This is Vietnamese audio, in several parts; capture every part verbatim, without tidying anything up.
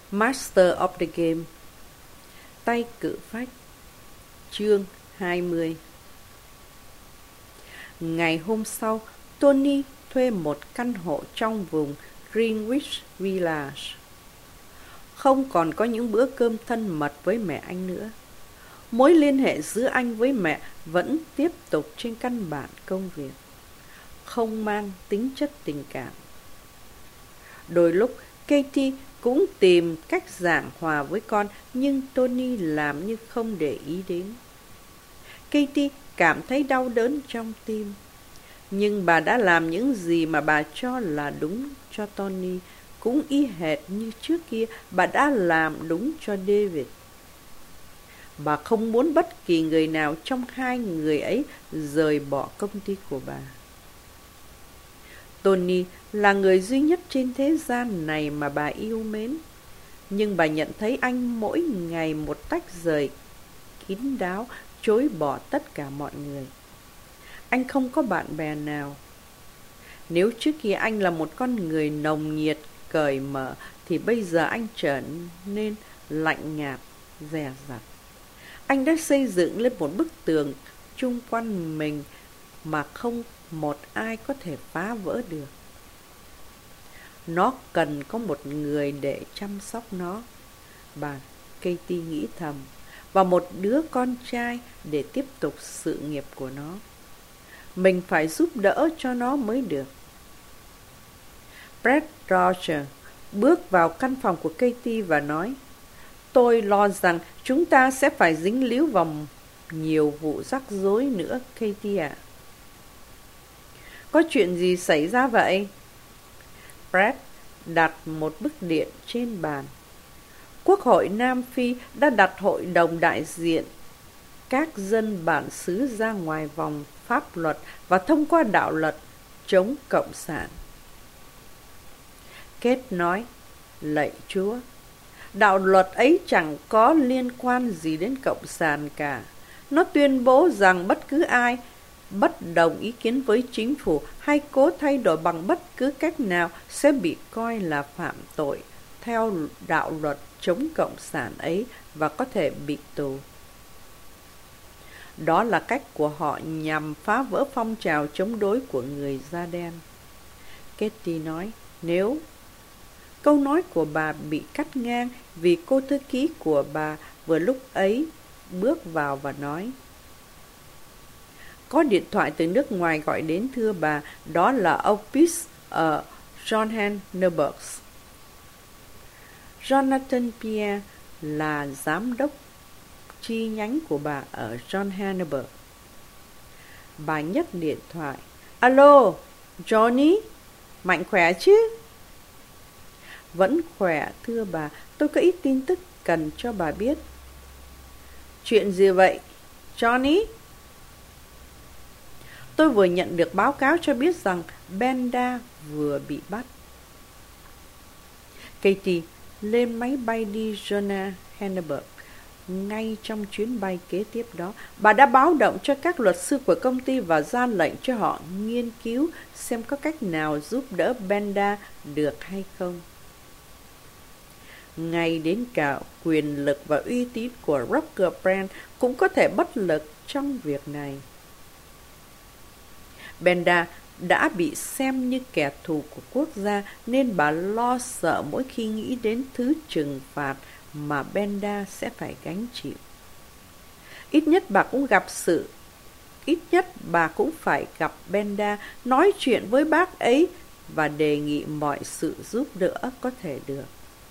Master of the Game. Tay cự phách. Chương hai mươi. Ngày hôm sau, Tony thuê một căn hộ trong vùng Greenwich Village. Không còn có những bữa cơm thân mật với mẹ anh nữa. Mối liên hệ giữa anh với mẹ vẫn tiếp tục trên căn bản công việc, không mang tính chất tình cảm. Đôi lúc Katie cũng tìm cách giảng hòa với con, nhưng Tony làm như không để ý đến. Katie cảm thấy đau đớn trong tim, nhưng bà đã làm những gì mà bà cho là đúng cho Tony, cũng y hệt như trước kia bà đã làm đúng cho David. Bà không muốn bất kỳ người nào trong hai người ấy rời bỏ công ty của bà. Tony là người duy nhất trên thế gian này mà bà yêu mến, nhưng bà nhận thấy anh mỗi ngày một tách rời kín đáo, chối bỏ tất cả mọi người. Anh không có bạn bè nào. Nếu trước kia anh là một con người nồng nhiệt, cởi mở, thì bây giờ anh trở nên lạnh nhạt, dè dặt. Anh đã xây dựng lên một bức tường chung quanh mình mà không một ai có thể phá vỡ được. Nó cần có một người để chăm sóc nó, bà Katie nghĩ thầm, và một đứa con trai để tiếp tục sự nghiệp của nó. Mình phải giúp đỡ cho nó mới được. Brett Roger bước vào căn phòng của Katie và nói, tôi lo rằng chúng ta sẽ phải dính líu vào nhiều vụ rắc rối nữa, Katie ạ. Có chuyện gì xảy ra vậy? Brett đặt một bức điện trên bàn. Quốc hội Nam Phi đã đặt hội đồng đại diện các dân bản xứ ra ngoài vòng pháp luật và thông qua đạo luật chống cộng sản. Kate nói, lạy Chúa, đạo luật ấy chẳng có liên quan gì đến cộng sản cả. Nó tuyên bố rằng bất cứ ai bất đồng ý kiến với chính phủ hay cố thay đổi bằng bất cứ cách nào sẽ bị coi là phạm tội theo đạo luật chống cộng sản ấy và có thể bị tù. Đó là cách của họ nhằm phá vỡ phong trào chống đối của người da đen. Katie nói, nếu... Câu nói của bà bị cắt ngang vì cô thư ký của bà vừa lúc ấy bước vào và nói, có điện thoại từ nước ngoài gọi đến thưa bà, đó là ông Pitts ở Johannesburg. Jonathan Pierre là giám đốc chi nhánh của bà ở Johannesburg. Bà nhấc điện thoại. Alo, Johnny, mạnh khỏe chứ? Vẫn khỏe, thưa bà, tôi có ít tin tức cần cho bà biết. Chuyện gì vậy, Johnny? Tôi vừa nhận được báo cáo cho biết rằng Benda vừa bị bắt. Katie lên máy bay đi Johannesburg. Ngay trong chuyến bay kế tiếp đó, bà đã báo động cho các luật sư của công ty và ra lệnh cho họ nghiên cứu xem có cách nào giúp đỡ Benda được hay không. Ngay đến cả quyền lực và uy tín của Roger Brand cũng có thể bất lực trong việc này. Benda đã bị xem như kẻ thù của quốc gia nên bà lo sợ mỗi khi nghĩ đến thứ trừng phạt mà Benda sẽ phải gánh chịu. Ít nhất bà cũng gặp sự Ít nhất bà cũng phải gặp Benda, nói chuyện với bác ấy và đề nghị mọi sự giúp đỡ có thể được.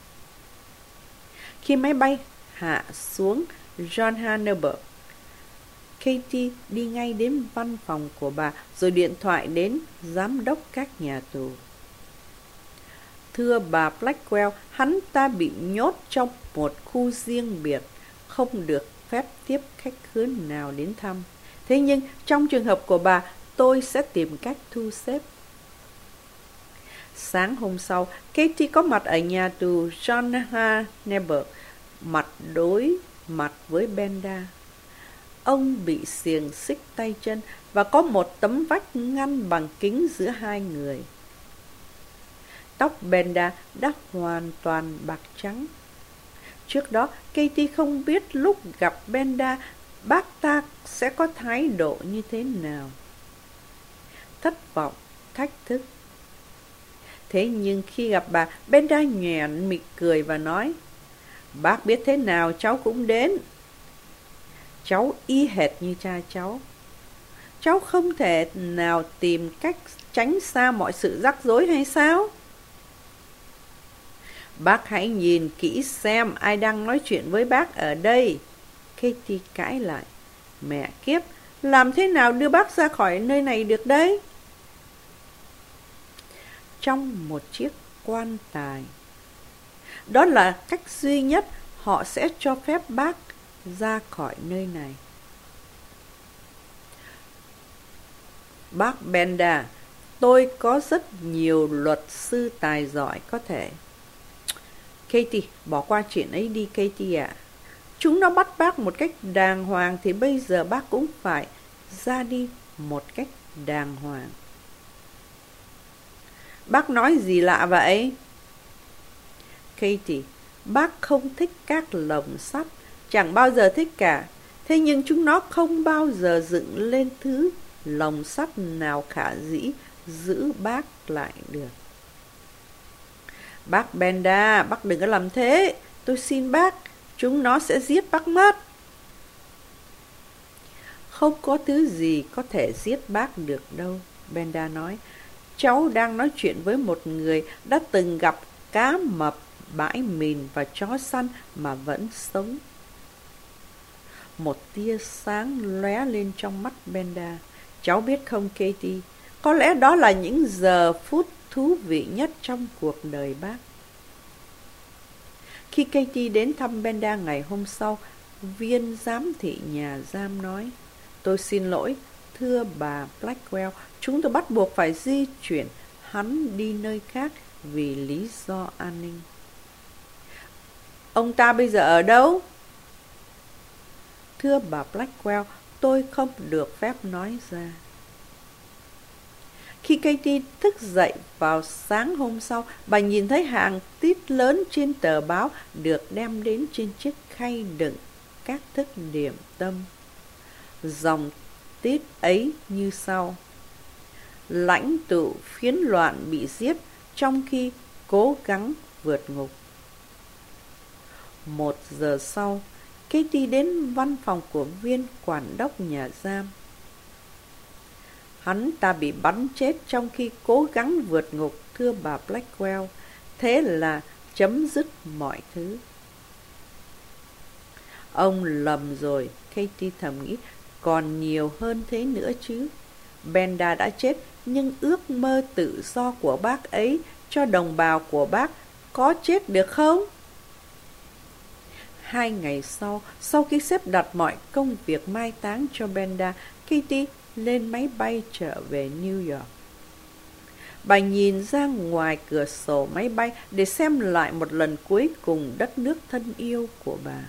Khi máy bay hạ xuống Johannesburg, Katie đi ngay đến văn phòng của bà rồi điện thoại đến giám đốc các nhà tù. Thưa bà Blackwell, hắn ta bị nhốt trong một khu riêng biệt, không được phép tiếp khách khứa nào đến thăm. Thế nhưng trong trường hợp của bà, tôi sẽ tìm cách thu xếp. Sáng hôm sau, Katie có mặt ở nhà tù Johannesburg, mặt đối mặt với Benda. Ông bị xiềng xích tay chân và có một tấm vách ngăn bằng kính giữa hai người. Tóc Benda đã hoàn toàn bạc trắng, Trước đó, Katie không biết lúc gặp Benda, bác ta sẽ có thái độ như thế nào. Thất vọng, thách thức. Thế nhưng khi gặp bà, Benda nhoẻn miệng cười và nói, bác biết thế nào cháu cũng đến. Cháu y hệt như cha cháu. Cháu không thể nào tìm cách tránh xa mọi sự rắc rối hay sao? Bác hãy nhìn kỹ xem ai đang nói chuyện với bác ở đây. Katie cãi lại. Mẹ kiếp, làm thế nào đưa bác ra khỏi nơi này được đấy? Trong một chiếc quan tài. Đó là cách duy nhất họ sẽ cho phép bác ra khỏi nơi này. Bác Benda, tôi có rất nhiều luật sư tài giỏi có thể. Katie, bỏ qua chuyện ấy đi Katie ạ. À. Chúng nó bắt bác một cách đàng hoàng thì bây giờ bác cũng phải ra đi một cách đàng hoàng. Bác nói gì lạ vậy? Katie, bác không thích các lồng sắt, chẳng bao giờ thích cả. Thế nhưng chúng nó không bao giờ dựng lên thứ lồng sắt nào khả dĩ giữ bác lại được. Bác Benda, bác đừng có làm thế. Tôi xin bác, chúng nó sẽ giết bác mất. Không có thứ gì có thể giết bác được đâu, Benda nói. Cháu đang nói chuyện với một người đã từng gặp cá mập, bãi mìn và chó săn mà vẫn sống. Một tia sáng lóe lên trong mắt Benda. Cháu biết không Katie, có lẽ đó là những giờ phút thú vị nhất trong cuộc đời bác. Khi Katie đến thăm Benda ngày hôm sau, viên giám thị nhà giam nói, tôi xin lỗi, thưa bà Blackwell, chúng tôi bắt buộc phải di chuyển hắn đi nơi khác vì lý do an ninh. Ông ta bây giờ ở đâu? Thưa bà Blackwell, tôi không được phép nói ra. Khi Katie thức dậy vào sáng hôm sau, bà nhìn thấy hàng tít lớn trên tờ báo được đem đến trên chiếc khay đựng các thức điểm tâm. Dòng tít ấy như sau. Lãnh tụ phiến loạn bị giết trong khi cố gắng vượt ngục. Một giờ sau, Katie đến văn phòng của viên quản đốc nhà giam. Hắn ta bị bắn chết trong khi cố gắng vượt ngục, thưa bà Blackwell. Thế là chấm dứt mọi thứ. Ông lầm rồi, Katie thầm nghĩ, còn nhiều hơn thế nữa chứ. Benda đã chết, nhưng ước mơ tự do của bác ấy cho đồng bào của bác có chết được không? Hai ngày sau, sau khi xếp đặt mọi công việc mai táng cho Benda, Katie lên máy bay trở về New York. Bà nhìn ra ngoài cửa sổ máy bay để xem lại một lần cuối cùng đất nước thân yêu của bà.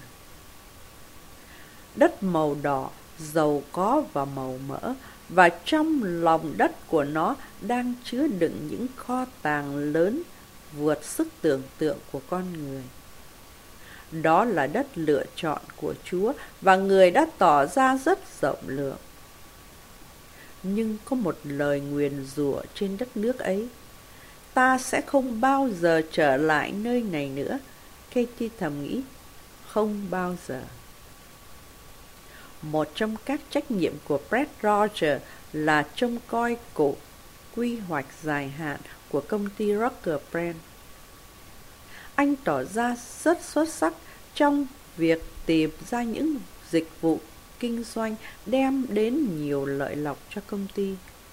Đất màu đỏ, giàu có và màu mỡ, và trong lòng đất của nó đang chứa đựng những kho tàng lớn vượt sức tưởng tượng của con người. Đó là đất lựa chọn của Chúa và người đã tỏ ra rất rộng lượng. Nhưng có một lời nguyền rủa trên đất nước ấy. Ta sẽ không bao giờ trở lại nơi này nữa, Katie thầm nghĩ. Không bao giờ. Một trong các trách nhiệm của Brett Rogers là trông coi cuộc quy hoạch dài hạn của công ty Rucker Brand. Anh tỏ ra rất xuất sắc trong việc tìm ra những dịch vụ kinh doanh đem đến nhiều lợi lộc cho công ty.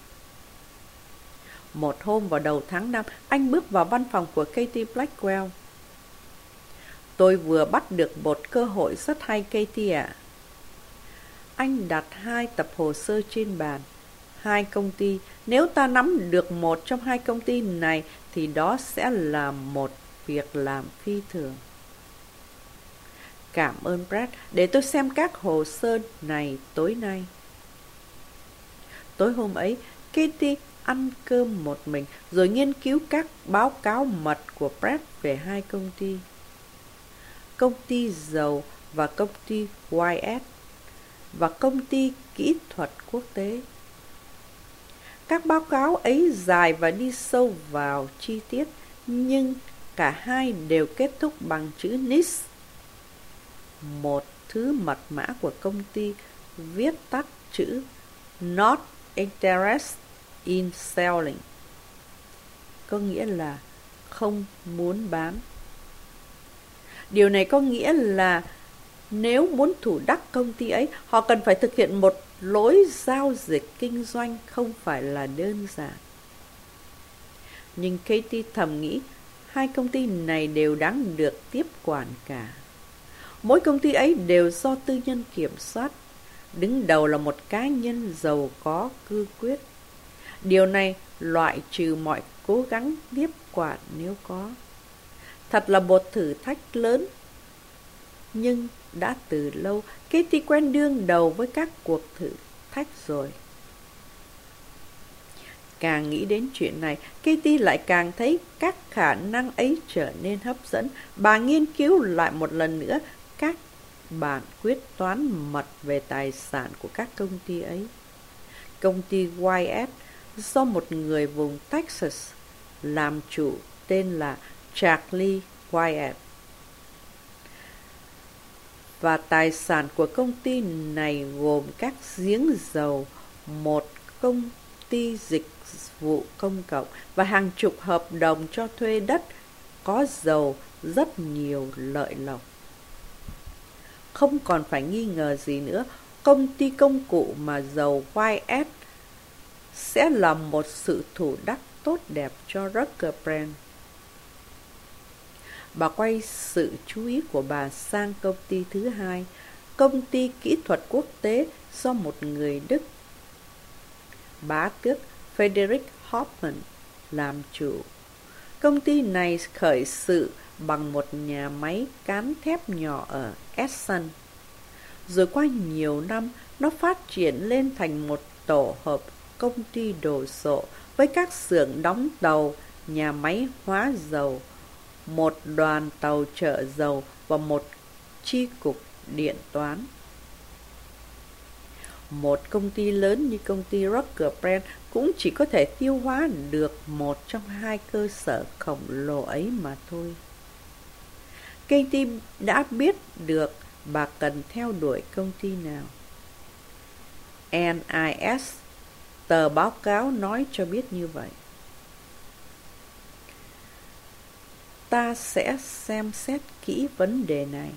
Một hôm vào đầu tháng năm, anh bước vào văn phòng của Katie Blackwell. Tôi vừa bắt được một cơ hội rất hay Katie ạ. Anh đặt hai tập hồ sơ trên bàn. Hai công ty, nếu ta nắm được một trong hai công ty này thì đó sẽ là một việc làm phi thường. Cảm ơn Brett, để tôi xem các hồ sơ này tối nay. Tối hôm ấy, Katie ăn cơm một mình rồi nghiên cứu các báo cáo mật của Brett về hai công ty. công ty dầu và công ty Y S và công ty kỹ thuật quốc tế. Các báo cáo ấy dài và đi sâu vào chi tiết, nhưng cả hai đều kết thúc bằng chữ N I S, một thứ mật mã của công ty viết tắt chữ Not Interested in Selling, có nghĩa là không muốn bán. Điều này có nghĩa là nếu muốn thủ đắc công ty ấy, họ cần phải thực hiện một lối giao dịch kinh doanh không phải là đơn giản. Nhưng Katie thầm nghĩ, hai công ty này đều đáng được tiếp quản cả. Mỗi công ty ấy đều do tư nhân kiểm soát. Đứng đầu là một cá nhân giàu có cương quyết. Điều này loại trừ mọi cố gắng tiếp quản nếu có. Thật là một thử thách lớn. Nhưng đã từ lâu, Katie quen đương đầu với các cuộc thử thách rồi. Càng nghĩ đến chuyện này, Katie lại càng thấy các khả năng ấy trở nên hấp dẫn. Bà nghiên cứu lại một lần nữa các bản quyết toán mật về tài sản của các công ty ấy. Công ty Y S do một người vùng Texas làm chủ tên là Charlie Wyatt. Và tài sản của công ty này gồm các giếng dầu, một công ty dịch vụ công cộng và hàng chục hợp đồng cho thuê đất có dầu, rất nhiều lợi lộc. Không còn phải nghi ngờ gì nữa, công ty công cụ mà dầu Y S sẽ là một sự thủ đắc tốt đẹp cho Rucker Brand. Bà quay sự chú ý của bà sang công ty thứ hai, công ty kỹ thuật quốc tế do một người Đức, bá tước Frederick Hoffman, làm chủ. Công ty này khởi sự bằng một nhà máy cán thép nhỏ ở Essen. Rồi qua nhiều năm, nó phát triển lên thành một tổ hợp công ty đồ sộ với các xưởng đóng tàu, nhà máy hóa dầu, một đoàn tàu chở dầu và một chi cục điện toán. Một công ty lớn như công ty Rucker Brand cũng chỉ có thể tiêu hóa được một trong hai cơ sở khổng lồ ấy mà thôi. Katie đã biết được bà cần theo đuổi công ty nào. N I S, tờ báo cáo nói cho biết như vậy. Ta sẽ xem xét kỹ vấn đề này,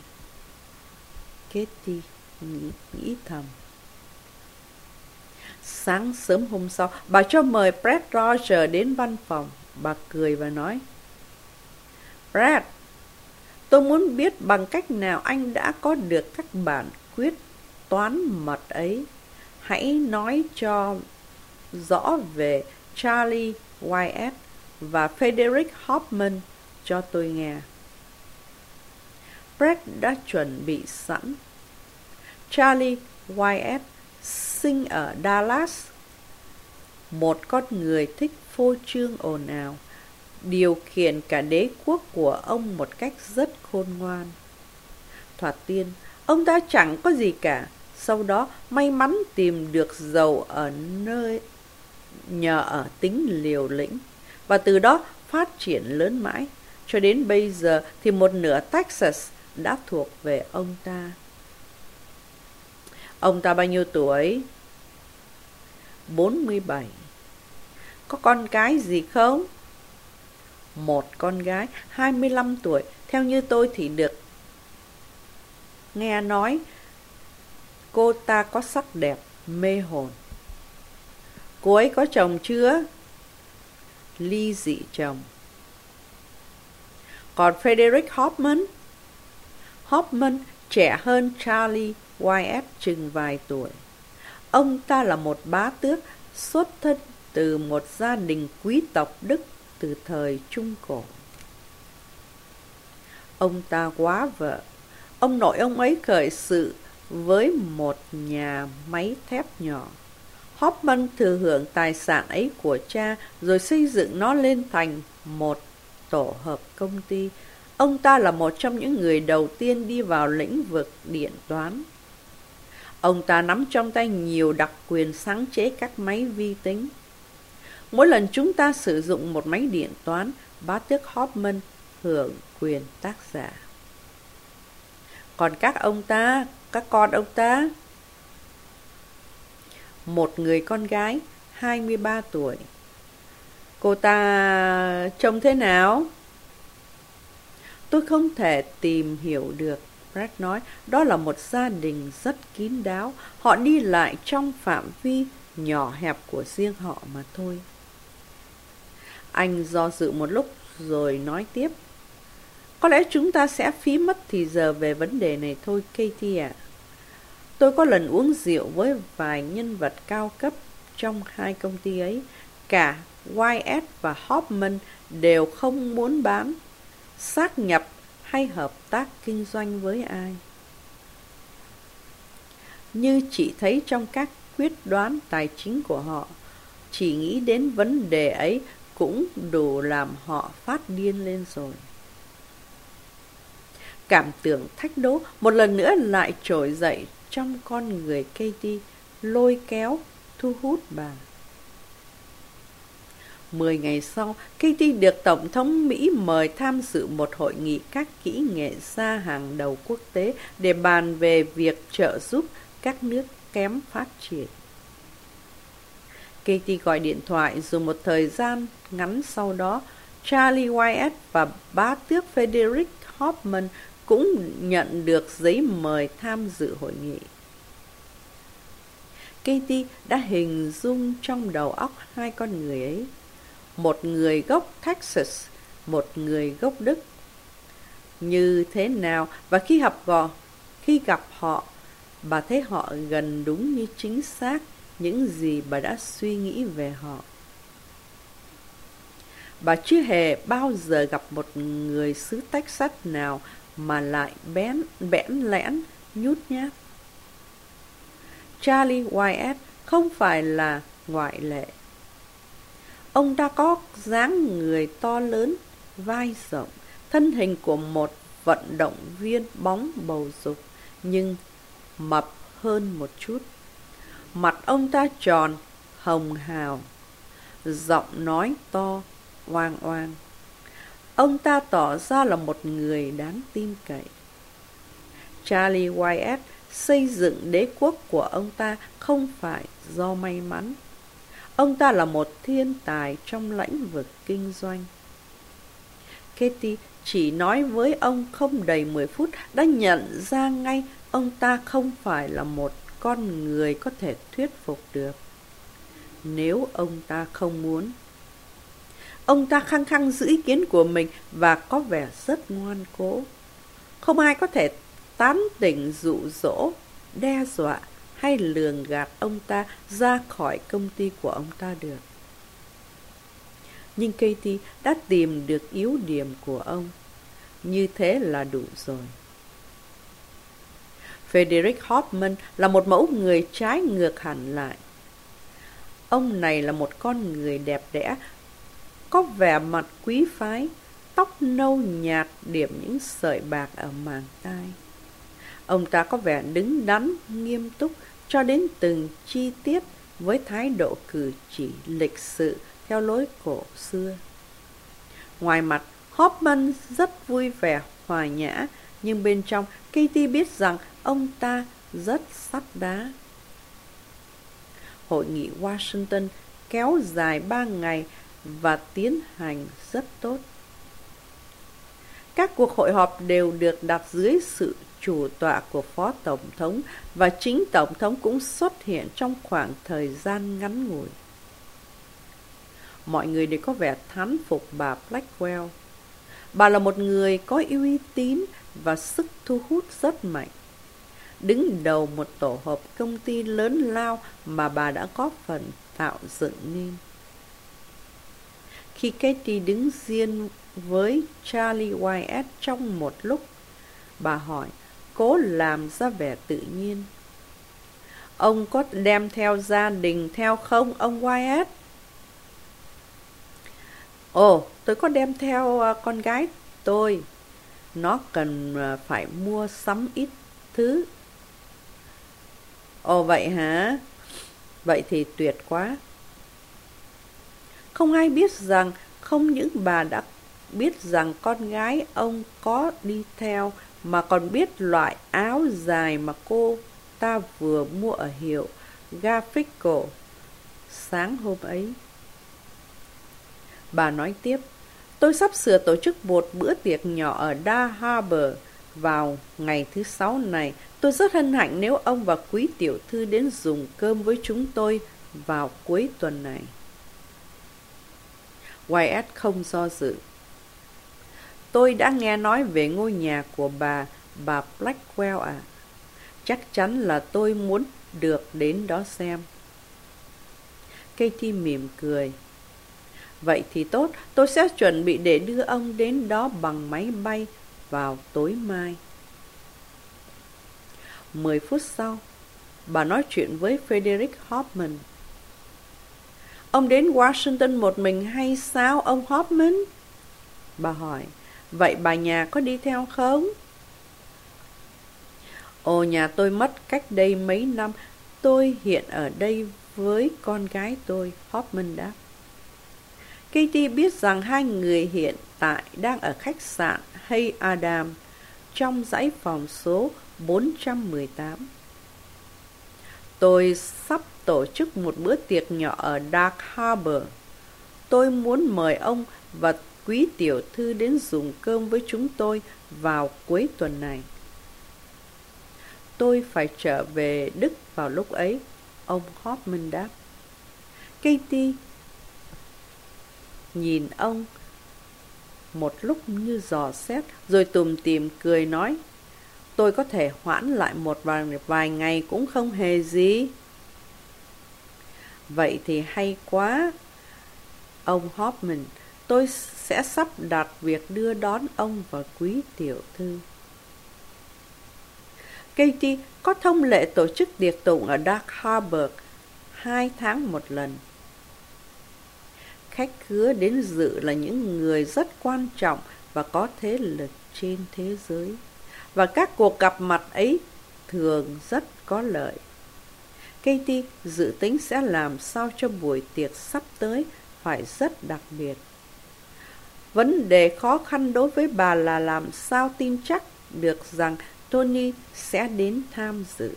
Katie nghĩ, nghĩ thầm. Sáng sớm hôm sau, bà cho mời Brad Rogers đến văn phòng. Bà cười và nói, Brad, tôi muốn biết bằng cách nào anh đã có được các bản quyết toán mật ấy. Hãy nói cho rõ về Charlie Y S và Frederick Hoffman cho tôi nghe. Brad đã chuẩn bị sẵn. Charlie Y S sinh ở Dallas, một con người thích phô trương ồn ào, điều khiển cả đế quốc của ông một cách rất khôn ngoan. Thoạt tiên, ông ta chẳng có gì cả, sau đó may mắn tìm được dầu ở nơi nhờ ở tính liều lĩnh, và từ đó phát triển lớn mãi. Cho đến bây giờ thì một nửa Texas đã thuộc về ông ta. Ông ta bao nhiêu tuổi? bốn mươi bảy. Có con cái gì không? Một con gái, hai mươi lăm tuổi. Theo như tôi thì được nghe nói cô ta có sắc đẹp, mê hồn. Cô ấy có chồng chưa? Ly dị chồng. Còn Frederick Hoffman? Hoffman trẻ hơn Charlie Y S chừng vài tuổi. Ông ta là một bá tước xuất thân từ một gia đình quý tộc Đức từ thời Trung Cổ. Ông ta quá vợ. Ông nội ông ấy khởi sự với một nhà máy thép nhỏ. Hoffman thừa hưởng tài sản ấy của cha rồi xây dựng nó lên thành một tổ hợp công ty. Ông ta là một trong những người đầu tiên đi vào lĩnh vực điện toán. Ông ta nắm trong tay nhiều đặc quyền sáng chế các máy vi tính. Mỗi lần chúng ta sử dụng một máy điện toán, bá tước Hoffman hưởng quyền tác giả. Còn các ông ta, các con ông ta? Một người con gái, hai mươi ba tuổi. Cô ta trông thế nào? Tôi không thể tìm hiểu được, Brad nói. Đó là một gia đình rất kín đáo. Họ đi lại trong phạm vi nhỏ hẹp của riêng họ mà thôi. Anh do dự một lúc rồi nói tiếp. Có lẽ chúng ta sẽ phí mất thì giờ về vấn đề này thôi, Katie ạ. Tôi có lần uống rượu với vài nhân vật cao cấp trong hai công ty ấy. Cả Wyatt và Hoffman đều không muốn bán, sát nhập hay hợp tác kinh doanh với ai. Như chị thấy trong các quyết đoán tài chính của họ, chỉ nghĩ đến vấn đề ấy cũng đủ làm họ phát điên lên rồi. Cảm tưởng thách đố một lần nữa lại trỗi dậy trong con người Katie, lôi kéo, thu hút bà. Mười ngày sau, Katie được Tổng thống Mỹ mời tham dự một hội nghị các kỹ nghệ gia hàng đầu quốc tế để bàn về việc trợ giúp các nước kém phát triển. Katie gọi điện thoại rồi một thời gian ngắn sau đó, Charlie Wyatt và bá tước Frederick Hoffman cũng nhận được giấy mời tham dự hội nghị. Katie đã hình dung trong đầu óc hai con người ấy. Một người gốc Texas, một người gốc Đức. Như thế nào và khi gặp họ, khi gặp họ, bà thấy họ gần đúng như chính xác những gì bà đã suy nghĩ về họ. Bà chưa hề bao giờ gặp một người xứ Texas nào mà lại bén, bẽn lẽn, nhút nhát. Charlie Wyatt không phải là ngoại lệ. Ông ta có dáng người to lớn, vai rộng, thân hình của một vận động viên bóng bầu dục, nhưng mập hơn một chút. Mặt ông ta tròn, hồng hào, giọng nói to, oang oang. Ông ta tỏ ra là một người đáng tin cậy. Charlie Wyatt xây dựng đế quốc của ông ta không phải do may mắn. Ông ta là một thiên tài trong lĩnh vực kinh doanh. Katie chỉ nói với ông không đầy mười phút đã nhận ra ngay ông ta không phải là một con người có thể thuyết phục được. Nếu ông ta không muốn. Ông ta khăng khăng giữ ý kiến của mình và có vẻ rất ngoan cố. Không ai có thể tán tỉnh dụ dỗ, đe dọa hay lường gạt ông ta ra khỏi công ty của ông ta được. Nhưng Katie đã tìm được yếu điểm của ông. Như thế là đủ rồi. Frederick Hoffman là một mẫu người trái ngược hẳn lại. Ông này là một con người đẹp đẽ, có vẻ mặt quý phái, tóc nâu nhạt điểm những sợi bạc ở màng tai. Ông ta có vẻ đứng đắn, nghiêm túc cho đến từng chi tiết với thái độ cử chỉ lịch sự theo lối cổ xưa. Ngoài mặt, Hoffman rất vui vẻ, hòa nhã, nhưng bên trong Katie biết rằng ông ta rất sắt đá. Hội nghị Washington kéo dài ba ngày và tiến hành rất tốt. Các cuộc hội họp đều được đặt dưới sự chủ tọa của Phó Tổng thống và chính Tổng thống cũng xuất hiện trong khoảng thời gian ngắn ngủi. Mọi người đều có vẻ thán phục bà Blackwell. Bà là một người có uy tín và sức thu hút rất mạnh. Đứng đầu một tổ hợp công ty lớn lao mà bà đã góp phần tạo dựng nên. Khi Katie đứng riêng với Charlie Wyatt trong một lúc, bà hỏi, cố làm ra vẻ tự nhiên. Ông có đem theo gia đình theo không, ông Wyatt? Ồ, tôi có đem theo con gái tôi. Nó cần phải mua sắm ít thứ. Ồ vậy hả? Vậy thì tuyệt quá. Không ai biết rằng, không những bà đã biết rằng con gái ông có đi theo, mà còn biết loại áo dài mà cô ta vừa mua ở hiệu Garfico sáng hôm ấy. Bà nói tiếp, tôi sắp sửa tổ chức một bữa tiệc nhỏ ở Dar Harbor vào ngày thứ sáu này. Tôi rất hân hạnh nếu ông và quý tiểu thư đến dùng cơm với chúng tôi vào cuối tuần này. Wyatt không do dự. Tôi đã nghe nói về ngôi nhà của bà, bà Blackwell ạ. À. Chắc chắn là tôi muốn được đến đó xem. Katie mỉm cười. Vậy thì tốt, tôi sẽ chuẩn bị để đưa ông đến đó bằng máy bay vào tối mai. Mười phút sau, bà nói chuyện với Frederick Hoffman. Ông đến Washington một mình hay sao, ông Hoffman? Bà hỏi. Vậy bà nhà có đi theo không? Ồ, nhà tôi mất cách đây mấy năm. Tôi hiện ở đây với con gái tôi, Hoffman đáp. Katie biết rằng hai người hiện tại đang ở khách sạn Hay Adam trong dãy phòng số bốn trăm mười tám. Tôi sắp tổ chức một bữa tiệc nhỏ ở Dark Harbor. Tôi muốn mời ông và quý tiểu thư đến dùng cơm với chúng tôi vào cuối tuần này. Tôi phải trở về Đức vào lúc ấy, ông Hoffman đáp. Katie nhìn ông một lúc như dò xét, rồi tủm tỉm cười nói, tôi có thể hoãn lại một vài, vài ngày cũng không hề gì. Vậy thì hay quá, ông Hoffman. Tôi sẽ sắp đặt việc đưa đón ông và quý tiểu thư. Katie có thông lệ tổ chức tiệc tùng ở Dark Harbor hai tháng một lần. Khách khứa đến dự là những người rất quan trọng và có thế lực trên thế giới, và các cuộc gặp mặt ấy thường rất có lợi. Katie dự tính sẽ làm sao cho buổi tiệc sắp tới phải rất đặc biệt. Vấn đề khó khăn đối với bà là làm sao tin chắc được rằng Tony sẽ đến tham dự.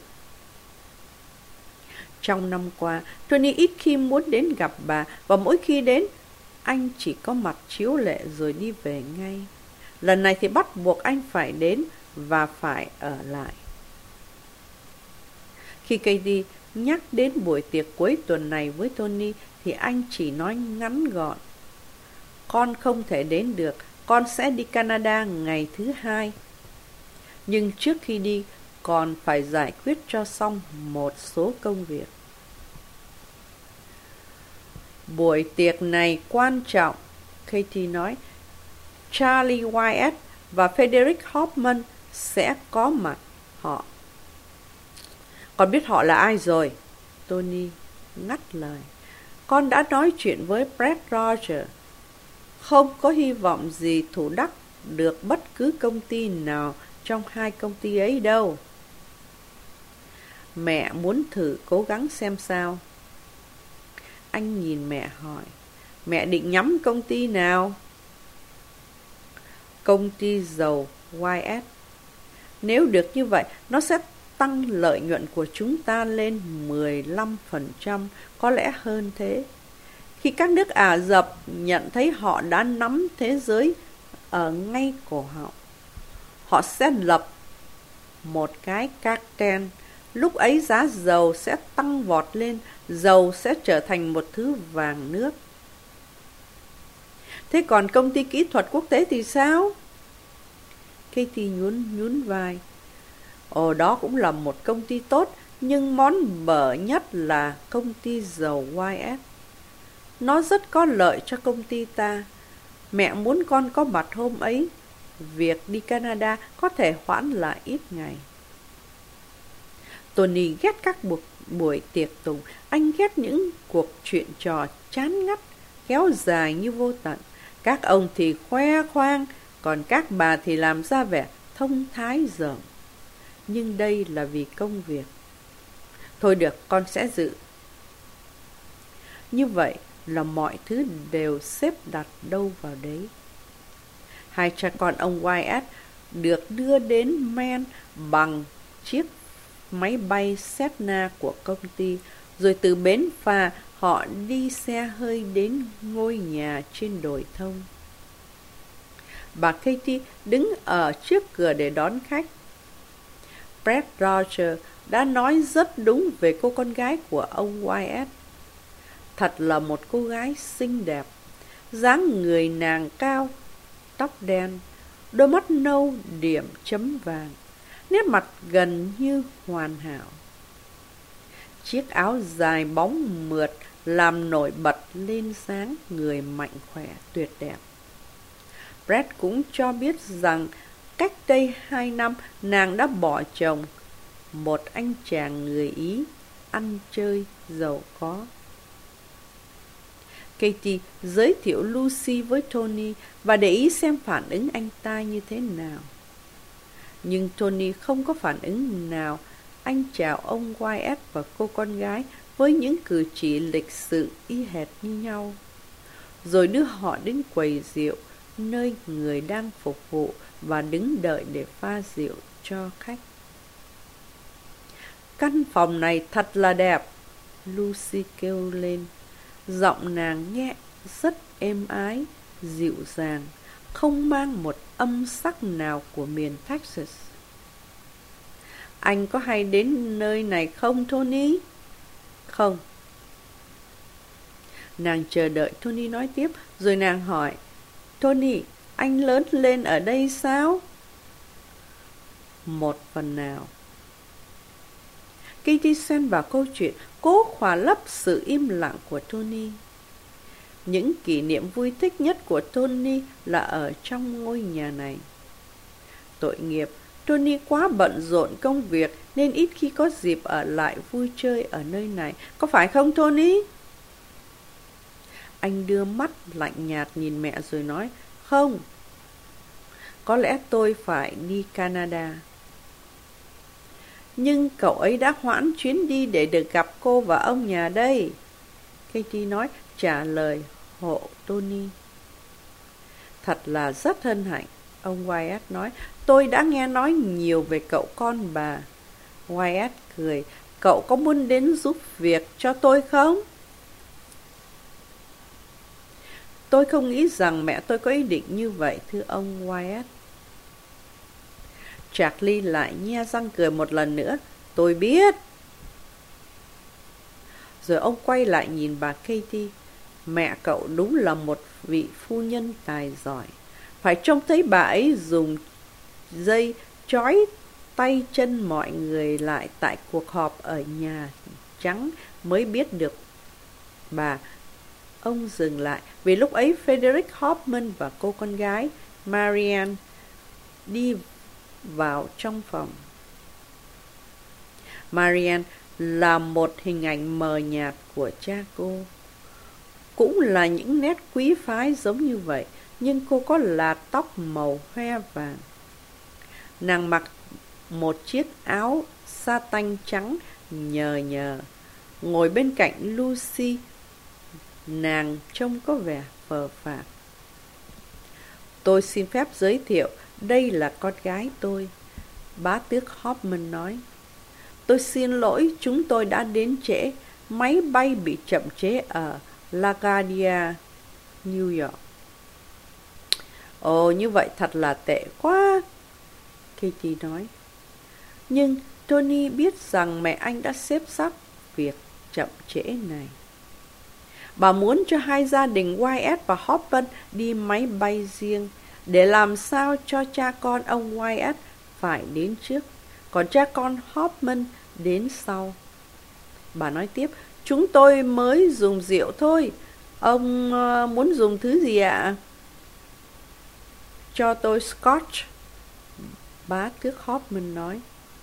Trong năm qua, Tony ít khi muốn đến gặp bà, và mỗi khi đến, anh chỉ có mặt chiếu lệ rồi đi về ngay. Lần này thì bắt buộc anh phải đến và phải ở lại. Khi Katie nhắc đến buổi tiệc cuối tuần này với Tony thì anh chỉ nói ngắn gọn. Con không thể đến được, con sẽ đi Canada ngày thứ hai. Nhưng trước khi đi, còn phải giải quyết cho xong một số công việc. Buổi tiệc này quan trọng, Katie nói. Charlie Wyatt và Frederick Hoffman sẽ có mặt. Họ. Con biết họ là ai rồi? Tony ngắt lời. Con đã nói chuyện với Brett Rogers. Không có hy vọng gì thủ đắc được bất cứ công ty nào trong hai công ty ấy đâu. Mẹ muốn thử cố gắng xem sao. Anh nhìn mẹ hỏi. Mẹ định nhắm công ty nào? Công ty dầu Wyatt. Nếu được như vậy, nó sẽ tăng lợi nhuận của chúng ta lên mười lăm phần trăm, có lẽ hơn thế. Khi các nước Ả Rập nhận thấy họ đã nắm thế giới ở ngay cổ họng, họ sẽ lập một cái cartel. Lúc ấy giá dầu sẽ tăng vọt lên, dầu sẽ trở thành một thứ vàng nước. Thế còn công ty kỹ thuật quốc tế thì sao? Katie nhún nhún vai. Ồ, đó cũng là một công ty tốt, nhưng món bở nhất là công ty dầu Wyatt. Nó rất có lợi cho công ty ta. Mẹ muốn con có mặt hôm ấy. Việc đi Canada có thể hoãn lại ít ngày. Tony ghét các buổi, buổi tiệc tùng. Anh ghét những cuộc chuyện trò chán ngắt, kéo dài như vô tận. Các ông thì khoe khoang, còn các bà thì làm ra vẻ thông thái dởm. Nhưng đây là vì công việc. Thôi được, con sẽ dự. Như vậy là mọi thứ đều xếp đặt đâu vào đấy. Hai cha con ông Wyatt được đưa đến Maine bằng chiếc máy bay Cessna của công ty, rồi từ bến phà họ đi xe hơi đến ngôi nhà trên đồi thông. Bà Katie đứng ở trước cửa để đón khách. Brett Roger đã nói rất đúng về cô con gái của ông Wyatt. Thật là một cô gái xinh đẹp, dáng người nàng cao, tóc đen, đôi mắt nâu điểm chấm vàng, nét mặt gần như hoàn hảo. Chiếc áo dài bóng mượt làm nổi bật lên dáng người mạnh khỏe tuyệt đẹp. Brett cũng cho biết rằng cách đây hai năm nàng đã bỏ chồng, một anh chàng người Ý, ăn chơi, giàu có. Katie giới thiệu Lucy với Tony và để ý xem phản ứng anh ta như thế nào. Nhưng Tony không có phản ứng nào. Anh chào ông Wyatt và cô con gái với những cử chỉ lịch sự y hệt như nhau, rồi đưa họ đến quầy rượu nơi người đang phục vụ và đứng đợi để pha rượu cho khách. Căn phòng này thật là đẹp, Lucy kêu lên. Giọng nàng nghe rất êm ái, dịu dàng, không mang một âm sắc nào của miền Texas. Anh có hay đến nơi này không, Tony? Không. Nàng chờ đợi Tony nói tiếp, rồi nàng hỏi, Tony, anh lớn lên ở đây sao? Một phần nào. Katie xen vào câu chuyện, cố khỏa lấp sự im lặng của Tony. Những kỷ niệm vui thích nhất của Tony là ở trong ngôi nhà này. Tội nghiệp, Tony quá bận rộn công việc nên ít khi có dịp ở lại vui chơi ở nơi này. Có phải không, Tony? Anh đưa mắt lạnh nhạt nhìn mẹ rồi nói, không. Có lẽ tôi phải đi Canada. Nhưng cậu ấy đã hoãn chuyến đi để được gặp cô và ông nhà đây, Katie nói, trả lời hộ Tony. Thật là rất hân hạnh, ông Wyatt nói. Tôi đã nghe nói nhiều về cậu con bà. Wyatt cười. Cậu có muốn đến giúp việc cho tôi không? Tôi không nghĩ rằng mẹ tôi có ý định như vậy, thưa ông Wyatt. Charlie lại nhe răng cười một lần nữa. Tôi biết. Rồi ông quay lại nhìn bà Katie. Mẹ cậu đúng là một vị phu nhân tài giỏi. Phải trông thấy bà ấy dùng dây trói tay chân mọi người lại tại cuộc họp ở Nhà Trắng mới biết được bà. Ông dừng lại vì lúc ấy Frederick Hoffman và cô con gái Marianne đi vào trong phòng. Marianne là một hình ảnh mờ nhạt của cha cô. Cũng là những nét quý phái giống như vậy, nhưng cô có lạt tóc màu hoe vàng. Nàng mặc một chiếc áo sa tanh trắng nhờ nhờ, ngồi bên cạnh Lucy. Nàng trông có vẻ phờ phạc. Tôi xin phép giới thiệu, đây là con gái tôi, bá tước Hoffman nói. Tôi xin lỗi, chúng tôi đã đến trễ. Máy bay bị chậm trễ ở LaGuardia, New York. Ồ, như vậy thật là tệ quá, Katie nói. Nhưng Tony biết rằng mẹ anh đã xếp sắp việc chậm trễ này. Bà muốn cho hai gia đình Wyatt và Hoffman đi máy bay riêng, để làm sao cho cha con ông Wyatt phải đến trước, còn cha con Hoffman đến sau. Bà nói tiếp, chúng tôi mới dùng rượu thôi. Ông uh, muốn dùng thứ gì ạ? Cho tôi scotch, bá tước Hoffman nói.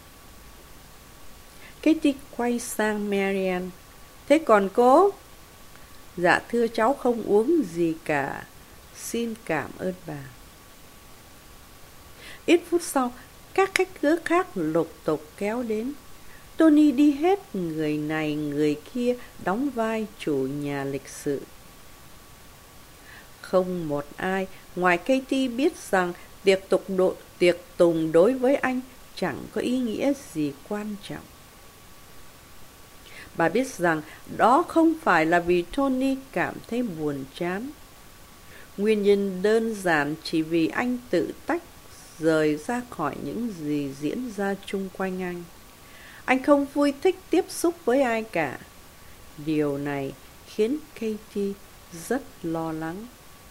Katie quay sang Marianne. Thế còn cô? Dạ thưa cháu không uống gì cả. Xin cảm ơn bà. Ít phút sau, các khách khứa khác lục tục kéo đến. Tony đi hết người này người kia đóng vai chủ nhà lịch sự. Không một ai ngoài Katie biết rằng tiệc tục độ, tiệc tùng đối với anh chẳng có ý nghĩa gì quan trọng. Bà biết rằng đó không phải là vì Tony cảm thấy buồn chán. Nguyên nhân đơn giản chỉ vì anh tự tách rời ra khỏi những gì diễn ra chung quanh anh. Anh không vui thích tiếp xúc với ai cả. Điều này khiến Katie rất lo lắng.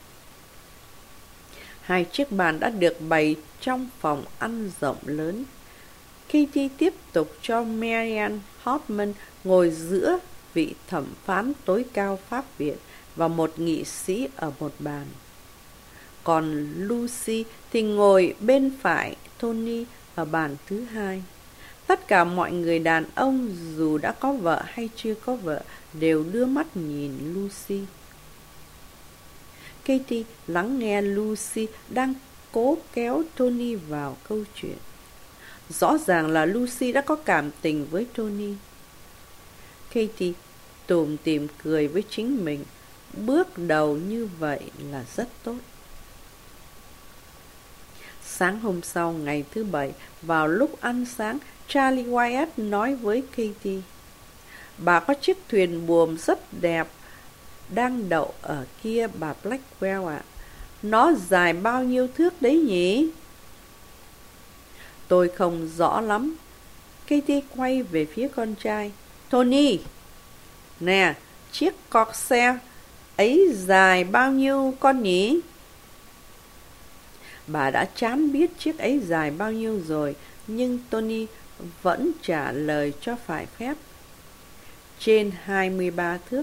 Hai chiếc bàn đã được bày trong phòng ăn rộng lớn. Katie tiếp tục cho Marian Hoffman ngồi giữa vị thẩm phán tối cao Pháp Viện và một nghị sĩ ở một bàn. Còn Lucy thì ngồi bên phải Tony ở bàn thứ hai. Tất cả mọi người đàn ông dù đã có vợ hay chưa có vợ đều đưa mắt nhìn Lucy. Katie lắng nghe Lucy đang cố kéo Tony vào câu chuyện. Rõ ràng là Lucy đã có cảm tình với Tony. Katie tủm tỉm cười với chính mình. Bước đầu như vậy là rất tốt. Sáng hôm sau, ngày thứ bảy, vào lúc ăn sáng, Charlie Wyatt nói với Katie: "Bà có chiếc thuyền buồm rất đẹp đang đậu ở kia bà Blackwell ạ. Nó dài bao nhiêu thước đấy nhỉ?" "Tôi không rõ lắm." Katie quay về phía con trai. "Tony, nè, chiếc cọc xe ấy dài bao nhiêu con nhỉ?" Bà đã chán biết chiếc ấy dài bao nhiêu rồi, nhưng Tony vẫn trả lời cho phải phép. "Trên hai mươi ba thước.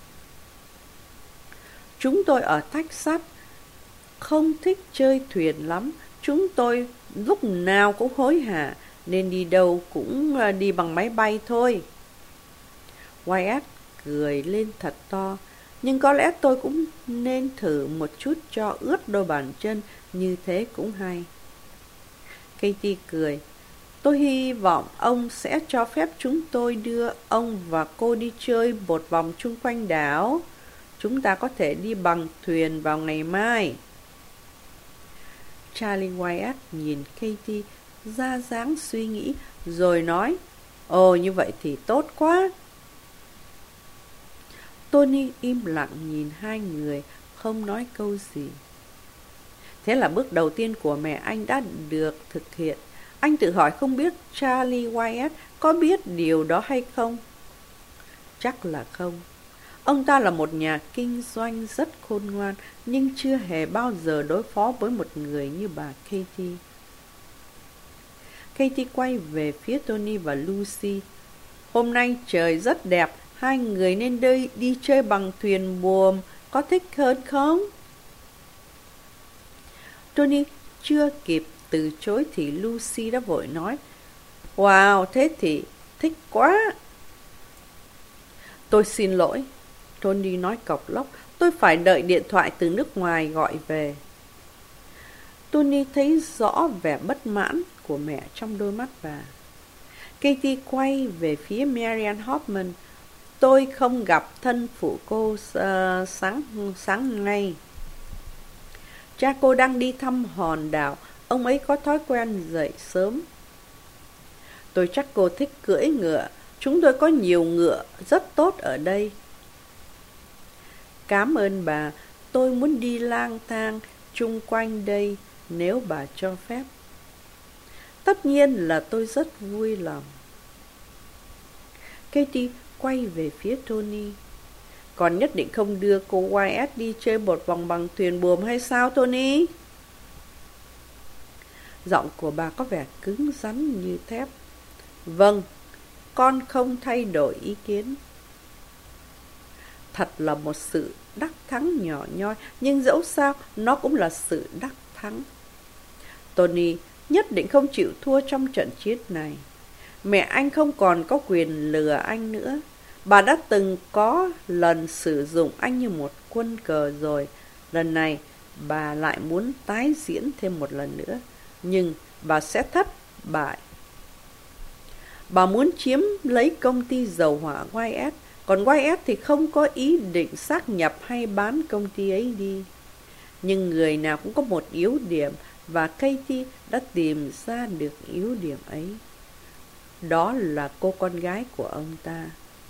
Chúng tôi ở Texas không thích chơi thuyền lắm. Chúng tôi lúc nào cũng hối hả, nên đi đâu cũng đi bằng máy bay thôi." Wyatt cười lên thật to. "Nhưng có lẽ tôi cũng nên thử một chút cho ướt đôi bàn chân, như thế cũng hay." Katie cười. "Tôi hy vọng ông sẽ cho phép chúng tôi đưa ông và cô đi chơi một vòng chung quanh đảo. Chúng ta có thể đi bằng thuyền vào ngày mai." Charlie Wyatt nhìn Katie ra dáng suy nghĩ rồi nói: "Ồ, như vậy thì tốt quá." Tony im lặng nhìn hai người, không nói câu gì. Thế là bước đầu tiên của mẹ anh đã được thực hiện. Anh tự hỏi không biết Charlie Wyatt có biết điều đó hay không? Chắc là không. Ông ta là một nhà kinh doanh rất khôn ngoan, nhưng chưa hề bao giờ đối phó với một người như bà Katie. Katie quay về phía Tony và Lucy. "Hôm nay trời rất đẹp, hai người nên đi, đi chơi bằng thuyền buồm, có thích hơn không?" Tony chưa kịp từ chối thì Lucy đã vội nói: "Wow, thế thì thích quá." "Tôi xin lỗi," Tony nói cộc lốc, "tôi phải đợi điện thoại từ nước ngoài gọi về." Tony thấy rõ vẻ bất mãn của mẹ trong đôi mắt bà. Katie quay về phía Marian Hoffman. "Tôi không gặp thân phụ cô uh, sáng, sáng nay. Cha cô đang đi thăm hòn đảo. Ông ấy có thói quen dậy sớm. Tôi chắc cô thích cưỡi ngựa. Chúng tôi có nhiều ngựa rất tốt ở đây." "Cảm ơn bà. Tôi muốn đi lang thang chung quanh đây nếu bà cho phép." "Tất nhiên là tôi rất vui lòng." Katie quay về phía Tony. "Còn nhất định không đưa cô Wyatt đi chơi một vòng bằng thuyền buồm hay sao, Tony?" Giọng của bà có vẻ cứng rắn như thép. "Vâng, con không thay đổi ý kiến." Thật là một sự đắc thắng nhỏ nhoi, nhưng dẫu sao nó cũng là sự đắc thắng. Tony nhất định không chịu thua trong trận chiến này. Mẹ anh không còn có quyền lừa anh nữa. Bà đã từng có lần sử dụng anh như một quân cờ rồi. Lần này bà lại muốn tái diễn thêm một lần nữa. nhưng bà sẽ thất bại. Bà muốn chiếm lấy công ty dầu hỏa Wyatt ét, còn Wyatt ét thì không có ý định xác nhập hay bán công ty ấy đi. Nhưng người nào cũng có một yếu điểm, và Katie đã tìm ra được yếu điểm ấy. Đó là cô con gái của ông ta.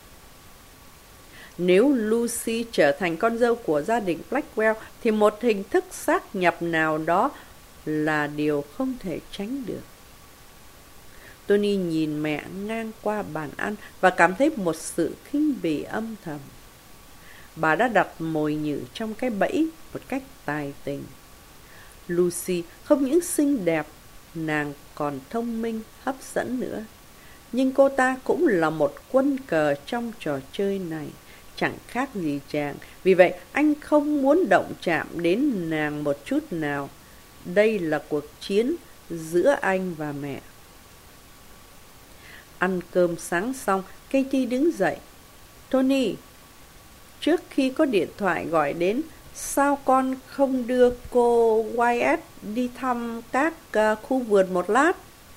Nếu Lucy trở thành con dâu của gia đình Blackwell thì một hình thức xác nhập nào đó là điều không thể tránh được. Tony nhìn mẹ ngang qua bàn ăn và cảm thấy một sự khinh bỉ âm thầm. Bà đã đặt mồi nhử trong cái bẫy một cách tài tình. Lucy không những xinh đẹp, nàng còn thông minh, hấp dẫn nữa. Nhưng cô ta cũng là một quân cờ trong trò chơi này, chẳng khác gì chàng. Vì vậy anh không muốn động chạm đến nàng một chút nào. Đây là cuộc chiến giữa anh và mẹ. Ăn cơm sáng xong, Katie đứng dậy. Tony, trước khi có điện thoại gọi đến, sao con không đưa cô Wyatt đi thăm các uh, khu vườn một lát?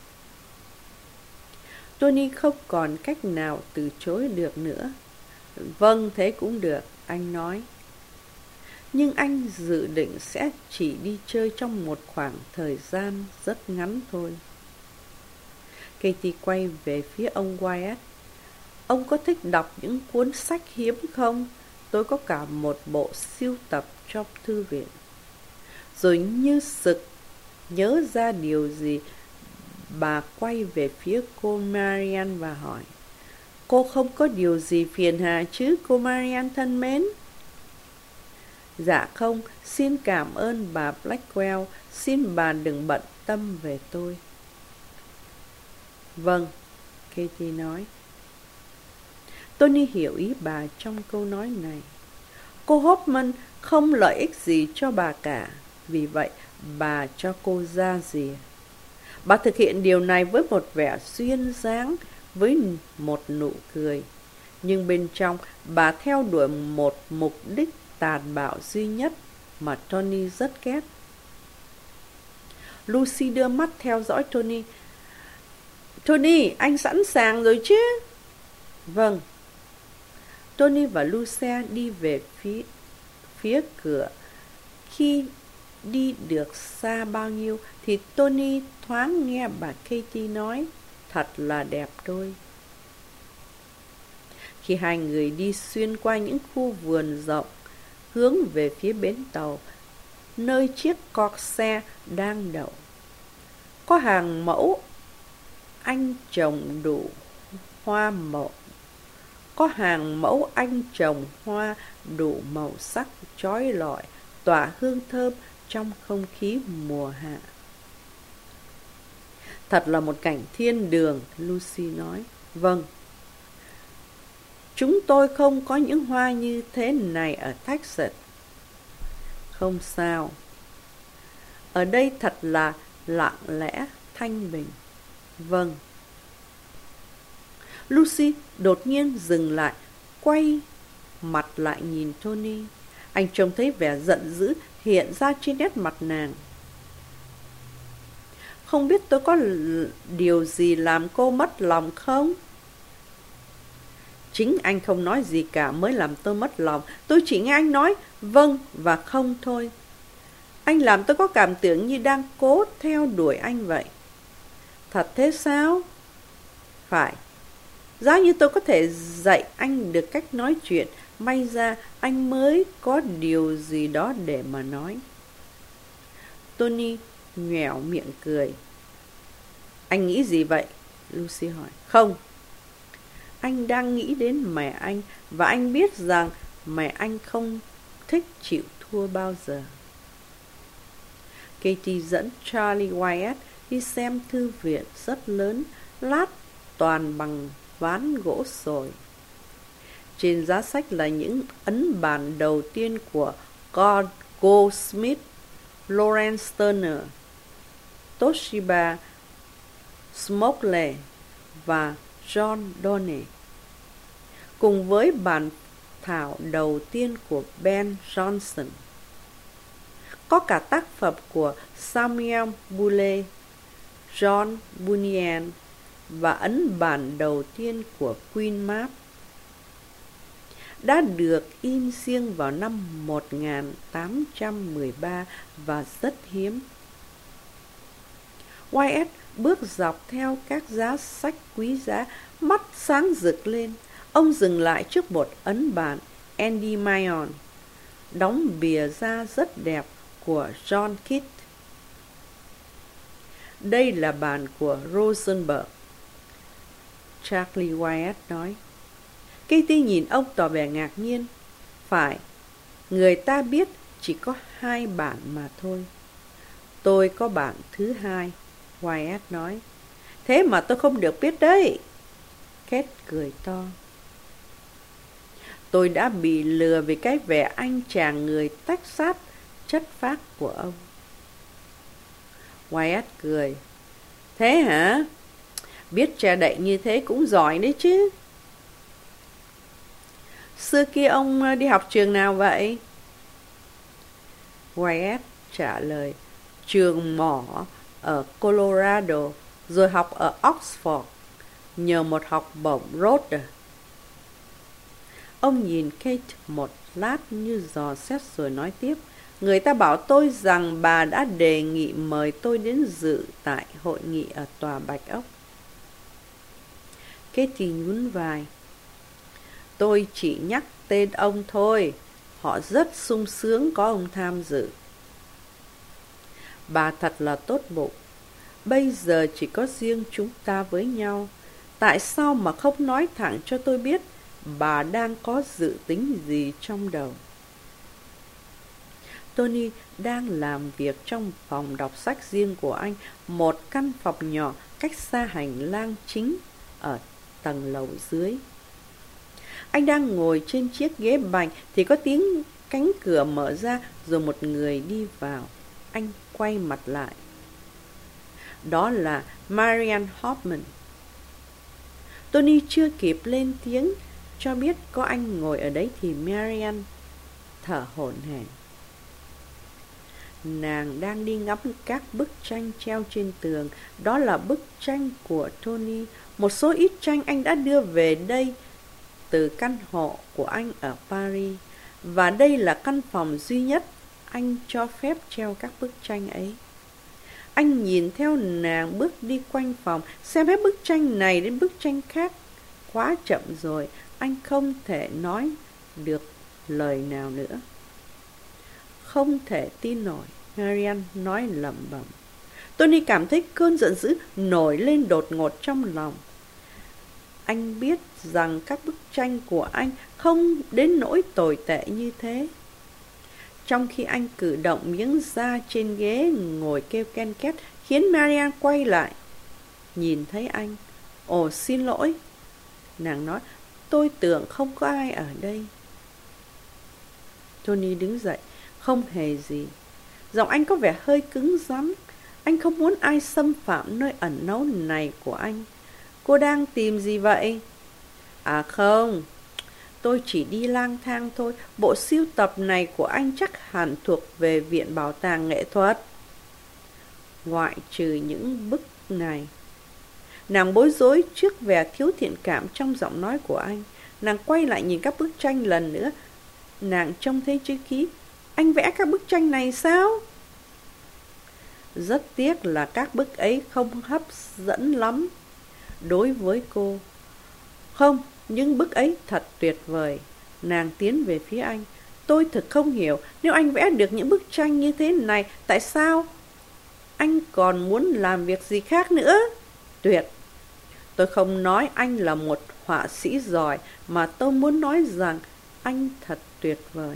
Tony không còn cách nào từ chối được nữa. Vâng, thế cũng được, anh nói. Nhưng anh dự định sẽ chỉ đi chơi trong một khoảng thời gian rất ngắn thôi. Katie quay về phía ông Wyatt. Ông có thích đọc những cuốn sách hiếm không? Tôi có cả một bộ sưu tập trong thư viện. Rồi như sực nhớ ra điều gì, bà quay về phía cô Marian và hỏi. Cô không có điều gì phiền hà chứ, cô Marian thân mến? Dạ không, xin cảm ơn bà Blackwell, xin bà đừng bận tâm về tôi. Vâng, Katie nói. Tony hiểu ý bà trong câu nói này. Cô Hoffman không lợi ích gì cho bà cả, vì vậy bà cho cô ra rìa. Bà thực hiện điều này với một vẻ duyên dáng, với một nụ cười. Nhưng bên trong, bà theo đuổi một mục đích tàn bạo duy nhất mà Tony rất ghét. Lucy đưa mắt theo dõi Tony. Tony, anh sẵn sàng rồi chứ? Vâng. Tony và Lucia đi về phía, phía cửa. Khi đi được xa bao nhiêu thì Tony thoáng nghe bà Katie nói, thật là đẹp đôi. Khi hai người đi xuyên qua những khu vườn rộng, hướng về phía bến tàu, nơi chiếc Corsair đang đậu, có hàng mẫu anh trồng đủ hoa màu. Có hàng mẫu anh trồng hoa đủ màu sắc chói lọi, tỏa hương thơm trong không khí mùa hạ. Thật là một cảnh thiên đường, Lucy nói. Vâng. Chúng tôi không có những hoa như thế này ở Texas. Không sao. Ở đây thật là lặng lẽ, thanh bình. Vâng. Lucy đột nhiên dừng lại, quay mặt lại nhìn Tony. Anh trông thấy vẻ giận dữ hiện ra trên nét mặt nàng. Không biết tôi có điều gì làm cô mất lòng không? Chính anh không nói gì cả mới làm tôi mất lòng. Tôi chỉ nghe anh nói vâng và không thôi. Anh làm tôi có cảm tưởng như đang cố theo đuổi anh vậy. Thật thế sao? Phải. Giá như tôi có thể dạy anh được cách nói chuyện, may ra anh mới có điều gì đó để mà nói. Tony nhoẻo miệng cười. Anh nghĩ gì vậy? Lucy hỏi. Không. Anh đang nghĩ đến mẹ anh, và anh biết rằng mẹ anh không thích chịu thua bao giờ. Katie dẫn Charlie Wyatt đi xem thư viện rất lớn, lát toàn bằng ván gỗ sồi. Trên giá sách là những ấn bản đầu tiên của Goldsmith, Lawrence Turner, Toshiba Smokey và John Donne, cùng với bản thảo đầu tiên của Ben Jonson. Có cả tác phẩm của Samuel Butler John Bunyan và ấn bản đầu tiên của Queen Mab đã được in riêng vào năm một nghìn tám trăm mười ba và rất hiếm. Wyatt bước dọc theo các giá sách quý giá, mắt sáng rực lên. Ông dừng lại trước một ấn bản Endymion, đóng bìa da rất đẹp của John Keats. Đây là bản của Rosenberg, Charlie Wyatt nói. Katie nhìn ông tỏ vẻ ngạc nhiên. Phải, người ta biết chỉ có hai bản mà thôi. Tôi có bản thứ hai, Wyatt nói. Thế mà tôi không được biết đấy. Kate cười to. Tôi đã bị lừa vì cái vẻ anh chàng người Texas chất phác của ông. Wyatt cười. Thế hả? Biết che đậy như thế cũng giỏi đấy chứ. Xưa kia ông đi học trường nào vậy? Wyatt trả lời. Trường mỏ ở Colorado, rồi học ở Oxford, nhờ một học bổng Rhodes. Ông nhìn Kate một lát như dò xét rồi nói tiếp. Người ta bảo tôi rằng bà đã đề nghị mời tôi đến dự tại hội nghị ở tòa Bạch Ốc. Katie nhún vai. Tôi chỉ nhắc tên ông thôi. Họ rất sung sướng có ông tham dự. Bà thật là tốt bụng. Bây giờ chỉ có riêng chúng ta với nhau. Tại sao mà không nói thẳng cho tôi biết bà đang có dự tính gì trong đầu? Tony đang làm việc trong phòng đọc sách riêng của anh, một căn phòng nhỏ cách xa hành lang chính ở tầng lầu dưới. Anh đang ngồi trên chiếc ghế bành thì có tiếng cánh cửa mở ra rồi một người đi vào. Anh quay mặt lại. Đó là Marian Hoffman. Tony chưa kịp lên tiếng cho biết có anh ngồi ở đấy thì Marian thở hổn hển. Nàng đang đi ngắm các bức tranh treo trên tường. Đó là bức tranh của Tony. Một số ít tranh anh đã đưa về đây từ căn hộ của anh ở Paris. Và đây là căn phòng duy nhất anh cho phép treo các bức tranh ấy. Anh nhìn theo nàng bước đi quanh phòng, xem hết bức tranh này đến bức tranh khác. Quá chậm rồi, anh không thể nói được lời nào nữa. Không thể tin nổi, Marian nói lẩm bẩm. Tony cảm thấy cơn giận dữ nổi lên đột ngột trong lòng. Anh biết rằng các bức tranh của anh không đến nỗi tồi tệ như thế. Trong khi anh cử động miếng da trên ghế ngồi kêu ken két, khiến Marian quay lại. Nhìn thấy anh. Ồ, xin lỗi. Nàng nói, tôi tưởng không có ai ở đây. Tony đứng dậy. Không hề gì. Giọng anh có vẻ hơi cứng rắn. Anh không muốn ai xâm phạm nơi ẩn náu này của anh. Cô đang tìm gì vậy? À không, tôi chỉ đi lang thang thôi. Bộ sưu tập này của anh chắc hẳn thuộc về Viện Bảo tàng Nghệ thuật. Ngoại trừ những bức này. Nàng bối rối trước vẻ thiếu thiện cảm trong giọng nói của anh. Nàng quay lại nhìn các bức tranh lần nữa. Nàng trông thấy chữ ký. Anh vẽ các bức tranh này sao? Rất tiếc là các bức ấy không hấp dẫn lắm đối với cô. Không, những bức ấy thật tuyệt vời. Nàng tiến về phía anh. Tôi thật không hiểu, nếu anh vẽ được những bức tranh như thế này, tại sao anh còn muốn làm việc gì khác nữa? Tuyệt. Tôi không nói anh là một họa sĩ giỏi, mà tôi muốn nói rằng anh thật tuyệt vời.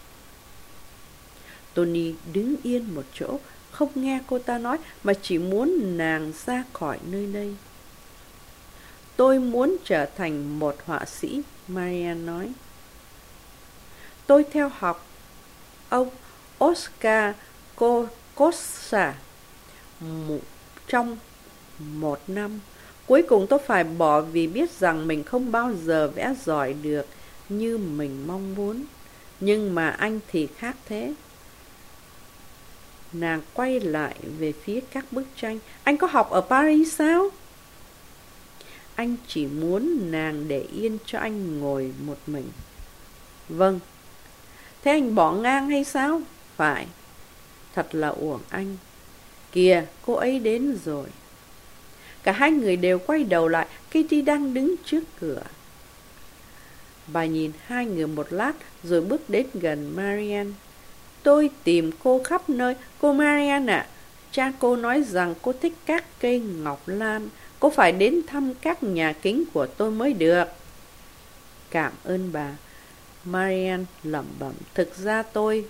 Tony đứng yên một chỗ, không nghe cô ta nói, mà chỉ muốn nàng ra khỏi nơi đây. Tôi muốn trở thành một họa sĩ, Marian nói. Tôi theo học ông Oscar Costa trong một năm. Cuối cùng tôi phải bỏ vì biết rằng mình không bao giờ vẽ giỏi được như mình mong muốn. Nhưng mà anh thì khác thế. Nàng quay lại về phía các bức tranh. Anh có học ở Paris sao? Anh chỉ muốn nàng để yên cho anh ngồi một mình. Vâng. Thế anh bỏ ngang hay sao? Phải. Thật là uổng anh. Kìa, cô ấy đến rồi. Cả hai người đều quay đầu lại. Katie đang đứng trước cửa. Bà nhìn hai người một lát rồi bước đến gần Marianne. Tôi tìm cô khắp nơi. Cô Marianne ạ, cha cô nói rằng cô thích các cây ngọc lan. Cô phải đến thăm các nhà kính của tôi mới được. Cảm ơn bà. Marianne lẩm bẩm. Thực ra tôi...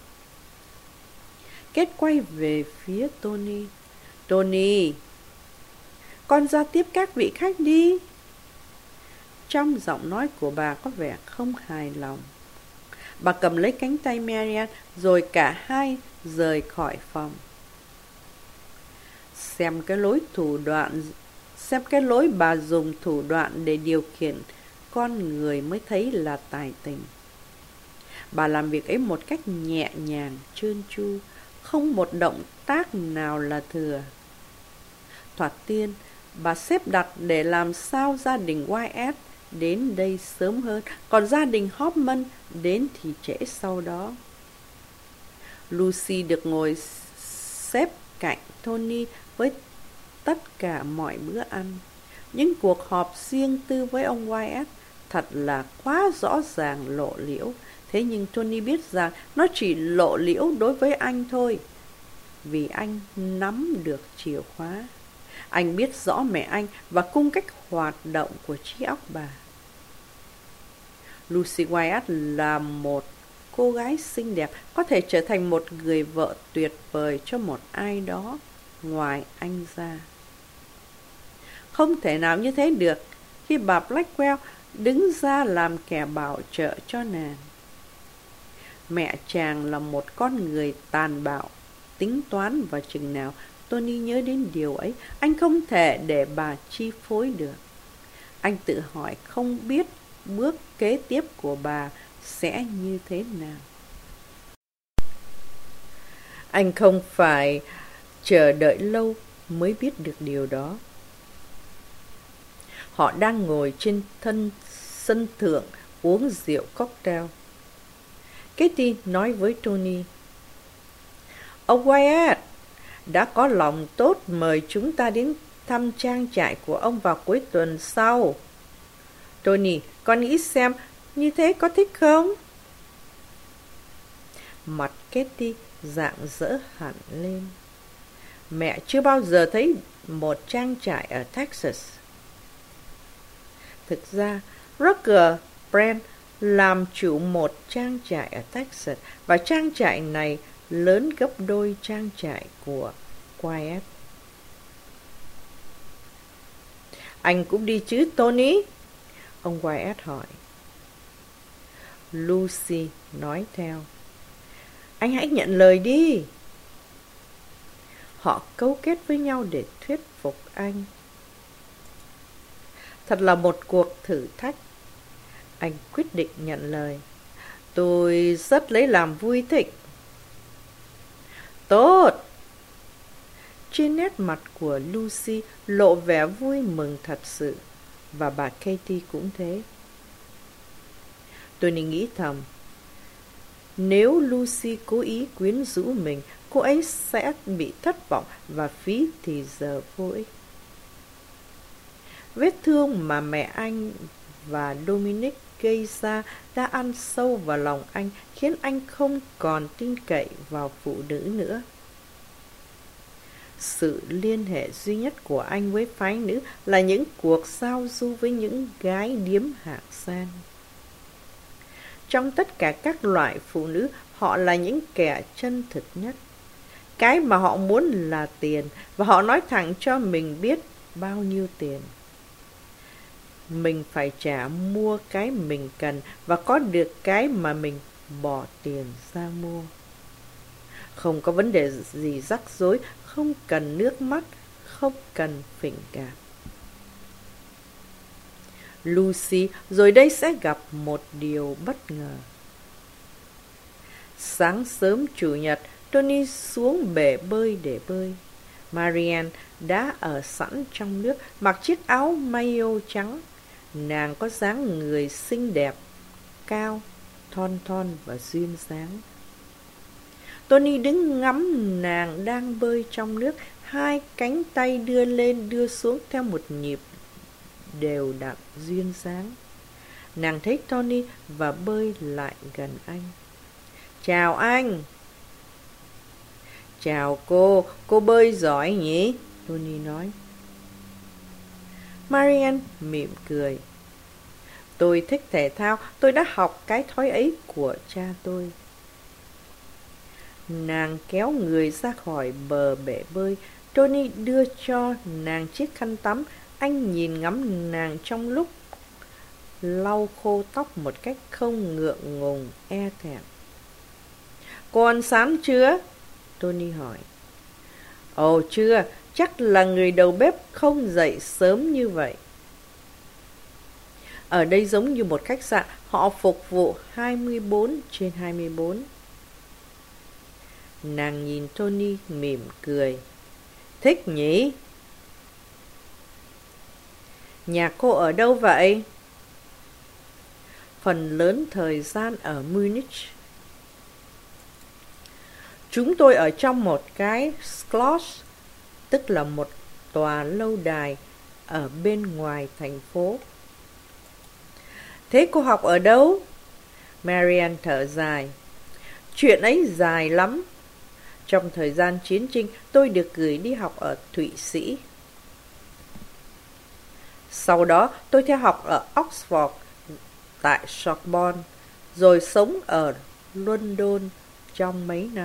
Kết quay về phía Tony. Tony, con ra tiếp các vị khách đi. Trong giọng nói của bà có vẻ không hài lòng. Bà cầm lấy cánh tay Marianne rồi cả hai rời khỏi phòng. Xem cái lối thủ đoạn, xem cái lối bà dùng thủ đoạn để điều khiển con người mới thấy là tài tình. Bà làm việc ấy một cách nhẹ nhàng, trơn tru, không một động tác nào là thừa. Thoạt tiên, bà xếp đặt để làm sao gia đình Wyatt đến đây sớm hơn, còn gia đình Hoffman đến thì trễ sau đó. Lucy được ngồi xếp cạnh Tony với tất cả mọi bữa ăn. Những cuộc họp riêng tư với ông Wyatt thật là quá rõ ràng lộ liễu. Thế nhưng Tony biết rằng nó chỉ lộ liễu đối với anh thôi, vì anh nắm được chìa khóa. Anh biết rõ mẹ anh và cung cách hoạt động của trí óc bà. Lucy Wyatt là một cô gái xinh đẹp, có thể trở thành một người vợ tuyệt vời cho một ai đó ngoài anh ra. Không thể nào như thế được khi bà Blackwell đứng ra làm kẻ bảo trợ cho nàng. Mẹ chàng là một con người tàn bạo, tính toán, và chừng nào Tony nhớ đến điều ấy, anh không thể để bà chi phối được. Anh tự hỏi không biết bước kế tiếp của bà sẽ như thế nào. Anh không phải chờ đợi lâu mới biết được điều đó. Họ đang ngồi trên thân sân thượng uống rượu cocktail. Katie nói với Tony: Ông Wyatt đã có lòng tốt mời chúng ta đến thăm trang trại của ông vào cuối tuần sau. Tony, con nghĩ xem như thế có thích không? Mặt Katie rạng rỡ hẳn lên. Mẹ chưa bao giờ thấy một trang trại ở Texas. Thực ra, Roger Brand làm chủ một trang trại ở Texas, và trang trại này lớn gấp đôi trang trại của Wyatt. Anh cũng đi chứ, Tony? Ông Wyatt hỏi. Lucy nói theo. Anh hãy nhận lời đi. Họ cấu kết với nhau để thuyết phục anh. Thật là một cuộc thử thách. Anh quyết định nhận lời. Tôi rất lấy làm vui thích. Tốt. Trên nét mặt của Lucy lộ vẻ vui mừng thật sự, và bà Katie cũng thế. Tôi nghĩ thầm, nếu Lucy cố ý quyến rũ mình, cô ấy sẽ bị thất vọng và phí thì giờ vô ích. Vết thương mà mẹ anh và Dominic gây ra đã ăn sâu vào lòng anh, khiến anh không còn tin cậy vào phụ nữ nữa. Sự liên hệ duy nhất của anh với phái nữ là những cuộc giao du với những gái điếm hạng sang. Trong tất cả các loại phụ nữ, họ là những kẻ chân thực nhất. Cái mà họ muốn là tiền, và họ nói thẳng cho mình biết bao nhiêu tiền. Mình phải trả mua cái mình cần và có được cái mà mình bỏ tiền ra mua. Không có vấn đề gì rắc rối, không cần nước mắt, không cần phỉnh cảm. Lucy rồi đây sẽ gặp một điều bất ngờ. Sáng sớm Chủ nhật, Tony xuống bể bơi để bơi. Marianne đã ở sẵn trong nước, mặc chiếc áo maillot trắng. Nàng có dáng người xinh đẹp, cao, thon thon và duyên dáng. Tony đứng ngắm nàng đang bơi trong nước, hai cánh tay đưa lên đưa xuống theo một nhịp đều đặn duyên dáng. Nàng thấy Tony và bơi lại gần anh. Chào anh. Chào cô, cô bơi giỏi nhỉ? Tony nói. Marianne mỉm cười. Tôi thích thể thao, tôi đã học cái thói ấy của cha tôi. Nàng kéo người ra khỏi bờ bể bơi. Tony đưa cho nàng chiếc khăn tắm. Anh nhìn ngắm nàng trong lúc lau khô tóc một cách không ngượng ngùng, e thẹn. Cô ăn sáng chưa? Tony hỏi. Ồ chưa, chắc là người đầu bếp không dậy sớm như vậy. Ở đây giống như một khách sạn, họ phục vụ hai mươi bốn trên hai mươi bốn. Nàng nhìn Tony mỉm cười. Thích nhỉ? Nhà cô ở đâu vậy? Phần lớn thời gian ở Munich. Chúng tôi ở trong một cái Schloss, tức là một tòa lâu đài ở bên ngoài thành phố. Thế cô học ở đâu? Marianne thở dài. Chuyện ấy dài lắm. Trong thời gian chiến tranh, tôi được gửi đi học ở Thụy Sĩ. Sau đó, tôi theo học ở Oxford, tại Sorbonne, rồi sống ở London trong mấy năm.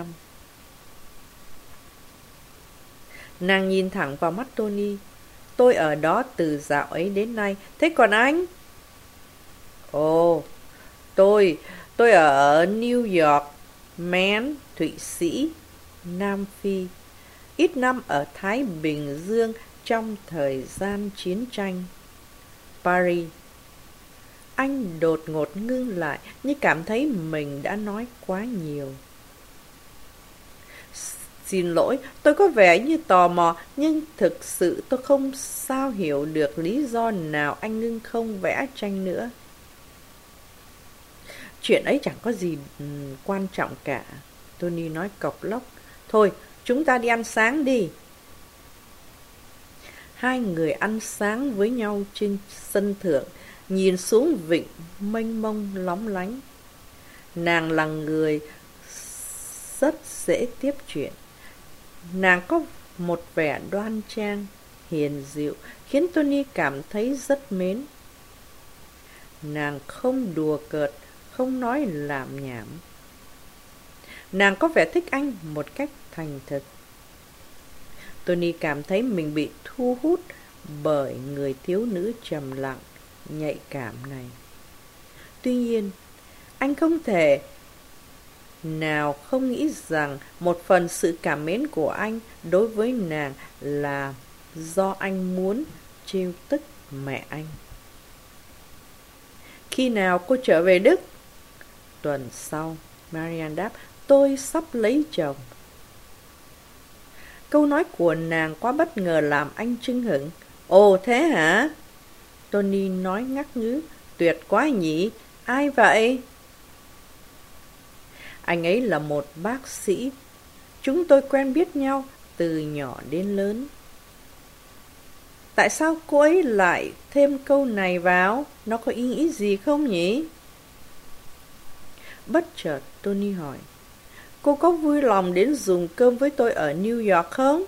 Nàng nhìn thẳng vào mắt Tony. Tôi ở đó từ dạo ấy đến nay. Thế còn anh? Ồ, tôi, tôi ở New York, Maine, Thụy Sĩ, Nam Phi. Ít năm ở Thái Bình Dương trong thời gian chiến tranh. Paris. Anh đột ngột ngưng lại, như cảm thấy mình đã nói quá nhiều. Xin lỗi, tôi có vẻ như tò mò, nhưng thực sự tôi không sao hiểu được lý do nào anh ngưng không vẽ tranh nữa. Chuyện ấy chẳng có gì um, quan trọng cả, Tony nói cộc lốc. Thôi, chúng ta đi ăn sáng đi. Hai người ăn sáng với nhau trên sân thượng, nhìn xuống vịnh mênh mông lóng lánh. Nàng là người rất dễ tiếp chuyện. Nàng có một vẻ đoan trang, hiền dịu, khiến Tony cảm thấy rất mến. Nàng không đùa cợt, không nói lảm nhảm. Nàng có vẻ thích anh một cách thành thực. Tony cảm thấy mình bị thu hút bởi người thiếu nữ trầm lặng, nhạy cảm này. Tuy nhiên, anh không thể nào không nghĩ rằng một phần sự cảm mến của anh đối với nàng là do anh muốn trêu tức mẹ anh. Khi nào cô trở về Đức? Tuần sau, Marianne đáp. Tôi sắp lấy chồng. Câu nói của nàng quá bất ngờ làm anh chưng hửng. Ồ thế hả? Tony nói ngắc ngứ. Tuyệt quá nhỉ? Ai vậy? Anh ấy là một bác sĩ. Chúng tôi quen biết nhau từ nhỏ đến lớn. Tại sao cô ấy lại thêm câu này vào? Nó có ý nghĩa gì không nhỉ? Bất chợt Tony hỏi. Cô có vui lòng đến dùng cơm với tôi ở New York không?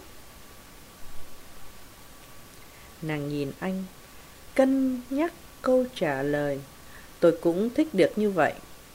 Nàng nhìn anh, cân nhắc câu trả lời. Tôi cũng thích được như vậy.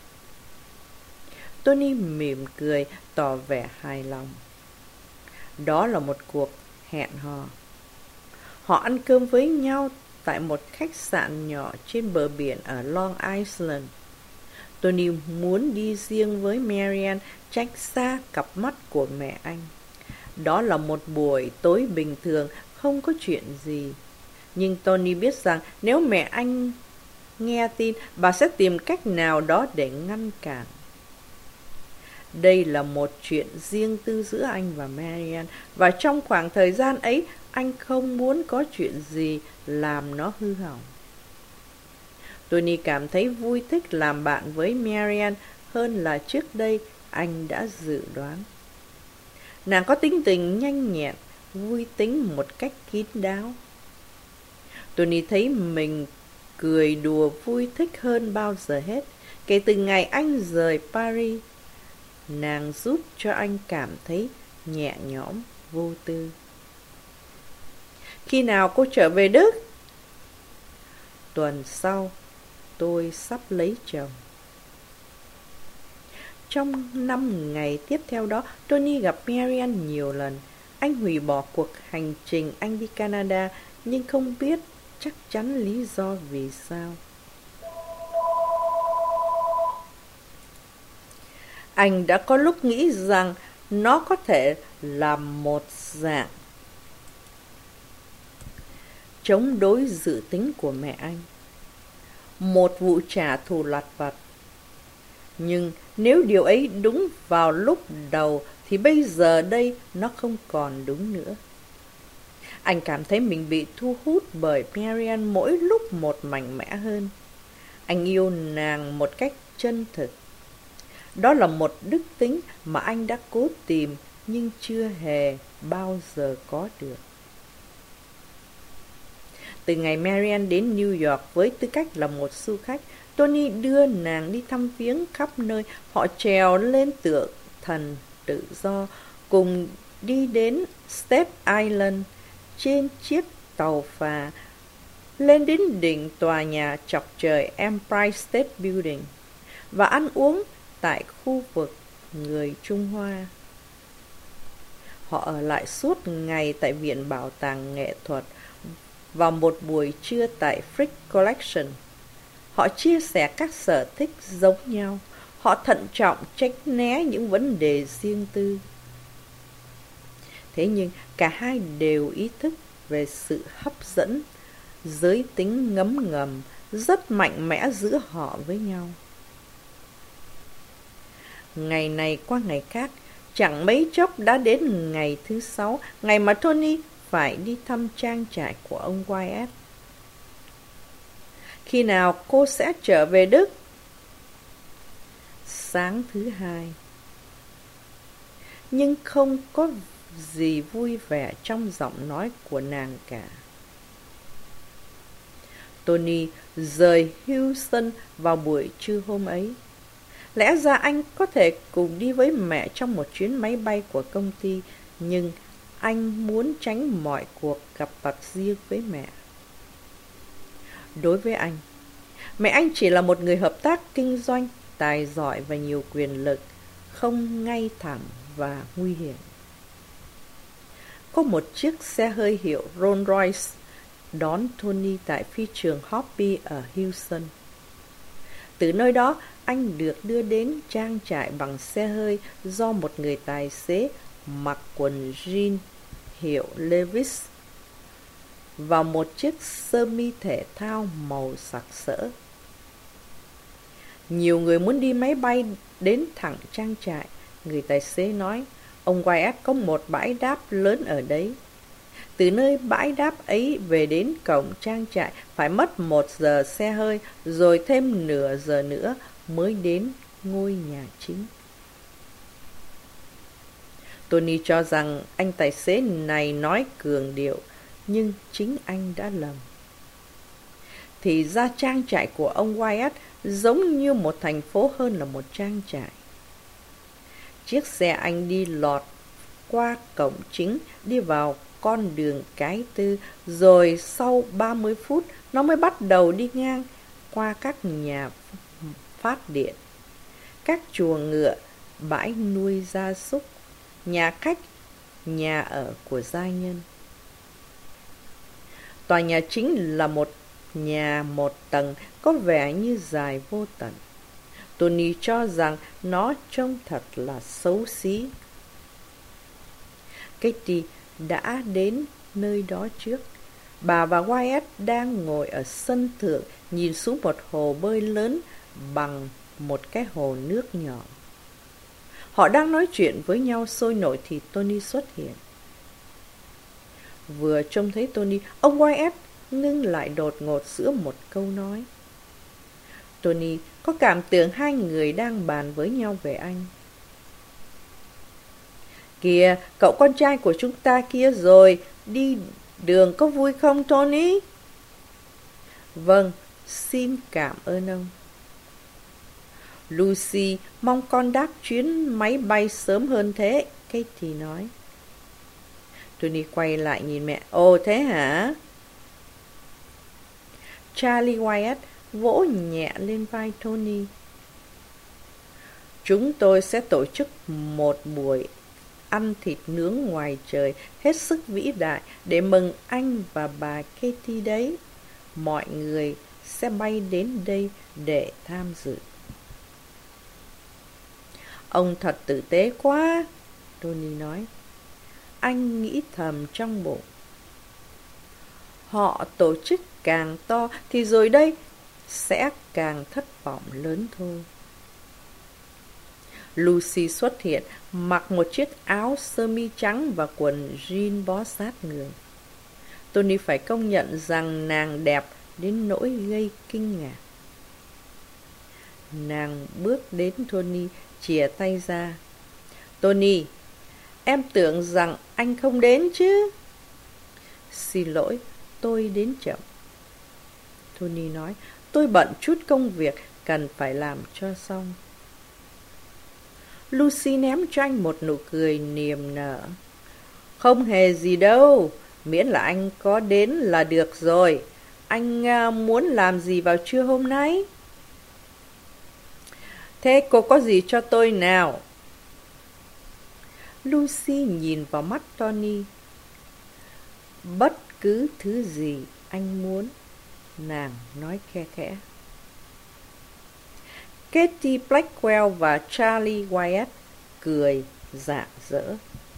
Tony mỉm cười, tỏ vẻ hài lòng. Đó là một cuộc hẹn hò. Họ ăn cơm với nhau tại một khách sạn nhỏ trên bờ biển ở Long Island. Tony muốn đi riêng với Marianne, tránh xa cặp mắt của mẹ anh. Đó là một buổi tối bình thường, không có chuyện gì. Nhưng Tony biết rằng nếu mẹ anh nghe tin, bà sẽ tìm cách nào đó để ngăn cản. Đây là một chuyện riêng tư giữa anh và Marian, và trong khoảng thời gian ấy, anh không muốn có chuyện gì làm nó hư hỏng. Tony cảm thấy vui thích làm bạn với Marian hơn là trước đây anh đã dự đoán. Nàng có tính tình nhanh nhẹn, vui tính một cách kín đáo. Tony thấy mình cười đùa vui thích hơn bao giờ hết. Kể từ ngày anh rời Paris, nàng giúp cho anh cảm thấy nhẹ nhõm, vô tư. Khi nào cô trở về Đức? Tuần sau, tôi sắp lấy chồng. Trong năm ngày tiếp theo đó, Tony gặp Marian nhiều lần. Anh hủy bỏ cuộc hành trình anh đi Canada, nhưng không biết chắc chắn lý do vì sao. Anh đã có lúc nghĩ rằng nó có thể là một dạng chống đối dự tính của mẹ anh, một vụ trả thù lặt vặt. Nhưng nếu điều ấy đúng vào lúc đầu thì bây giờ đây nó không còn đúng nữa. Anh cảm thấy mình bị thu hút bởi Marian mỗi lúc một mạnh mẽ hơn. Anh yêu nàng một cách chân thực. Đó là một đức tính mà anh đã cố tìm nhưng chưa hề bao giờ có được. Từ ngày Marian đến New York với tư cách là một du khách, Tony đưa nàng đi thăm viếng khắp nơi. Họ trèo lên tượng thần tự do, cùng đi đến Staten Island trên chiếc tàu phà, lên đến đỉnh tòa nhà chọc trời Empire State Building và ăn uống tại khu vực người Trung Hoa. Họ ở lại suốt ngày tại Viện Bảo tàng Nghệ thuật, vào một buổi trưa tại Frick Collection. Họ chia sẻ các sở thích giống nhau. Họ thận trọng tránh né những vấn đề riêng tư. Thế nhưng cả hai đều ý thức về sự hấp dẫn, giới tính ngấm ngầm rất mạnh mẽ giữa họ với nhau. Ngày này qua ngày khác, chẳng mấy chốc đã đến ngày thứ sáu, ngày mà Tony phải đi thăm trang trại của ông Wyatt. Khi nào cô sẽ trở về Đức? Sáng thứ hai. Nhưng không có gì vui vẻ trong giọng nói của nàng cả. Tony rời Houston vào buổi trưa hôm ấy. Lẽ ra anh có thể cùng đi với mẹ trong một chuyến máy bay của công ty, nhưng anh muốn tránh mọi cuộc gặp mặt riêng với mẹ. Đối với anh, mẹ anh chỉ là một người hợp tác kinh doanh, tài giỏi và nhiều quyền lực, không ngay thẳng và nguy hiểm. Có một chiếc xe hơi hiệu Rolls Royce đón Tony tại phi trường Hoppy ở Houston. Từ nơi đó, anh được đưa đến trang trại bằng xe hơi do một người tài xế mặc quần jean hiệu Levi's và một chiếc sơ mi thể thao màu sặc sỡ. Nhiều người muốn đi máy bay đến thẳng trang trại. Người tài xế nói, ông Wyatt có một bãi đáp lớn ở đấy. Từ nơi bãi đáp ấy về đến cổng trang trại phải mất một giờ xe hơi, rồi thêm nửa giờ nữa mới đến ngôi nhà chính. Tony cho rằng anh tài xế này nói cường điệu, nhưng chính anh đã lầm. Thì ra trang trại của ông Wyatt giống như một thành phố hơn là một trang trại. Chiếc xe anh đi lọt qua cổng chính, đi vào con đường cái tư, rồi sau ba mươi phút nó mới bắt đầu đi ngang qua các nhà phát điện, các chuồng ngựa, bãi nuôi gia súc, nhà khách, nhà ở của gia nhân. Tòa nhà chính là một nhà một tầng có vẻ như dài vô tận. Tony cho rằng nó trông thật là xấu xí. Katie đã đến nơi đó trước. Bà và Wyatt đang ngồi ở sân thượng nhìn xuống một hồ bơi lớn bằng một cái hồ nước nhỏ. Họ đang nói chuyện với nhau sôi nổi thì Tony xuất hiện. Vừa trông thấy Tony, ông Wyatt ngưng lại đột ngột giữa một câu nói. Tony có cảm tưởng hai người đang bàn với nhau về anh. Kìa, cậu con trai của chúng ta kia rồi, đi đường có vui không Tony? Vâng, xin cảm ơn ông. Lucy mong con đáp chuyến máy bay sớm hơn thế, Katie nói. Tony quay lại nhìn mẹ. Ồ thế hả? Charlie Wyatt vỗ nhẹ lên vai Tony. Chúng tôi sẽ tổ chức một buổi ăn thịt nướng ngoài trời hết sức vĩ đại để mừng anh và bà Katie đấy. Mọi người sẽ bay đến đây để tham dự. Ông thật tử tế quá, Tony nói. Anh nghĩ thầm trong bụng. Họ tổ chức càng to thì rồi đây sẽ càng thất vọng lớn thôi. Lucy xuất hiện, mặc một chiếc áo sơ mi trắng và quần jean bó sát người. Tony phải công nhận rằng nàng đẹp đến nỗi gây kinh ngạc. Nàng bước đến Tony, chìa tay ra. Tony, em tưởng rằng anh không đến chứ? Xin lỗi, tôi đến chậm. Tony nói, tôi bận chút công việc, cần phải làm cho xong. Lucy ném cho anh một nụ cười niềm nở. Không hề gì đâu, miễn là anh có đến là được rồi. Anh uh, muốn làm gì vào trưa hôm nay? Thế cô có gì cho tôi nào? Lucy nhìn vào mắt Tony. Bất cứ thứ gì anh muốn, nàng nói khe khẽ. Katie Blackwell và Charlie Wyatt cười rạng rỡ.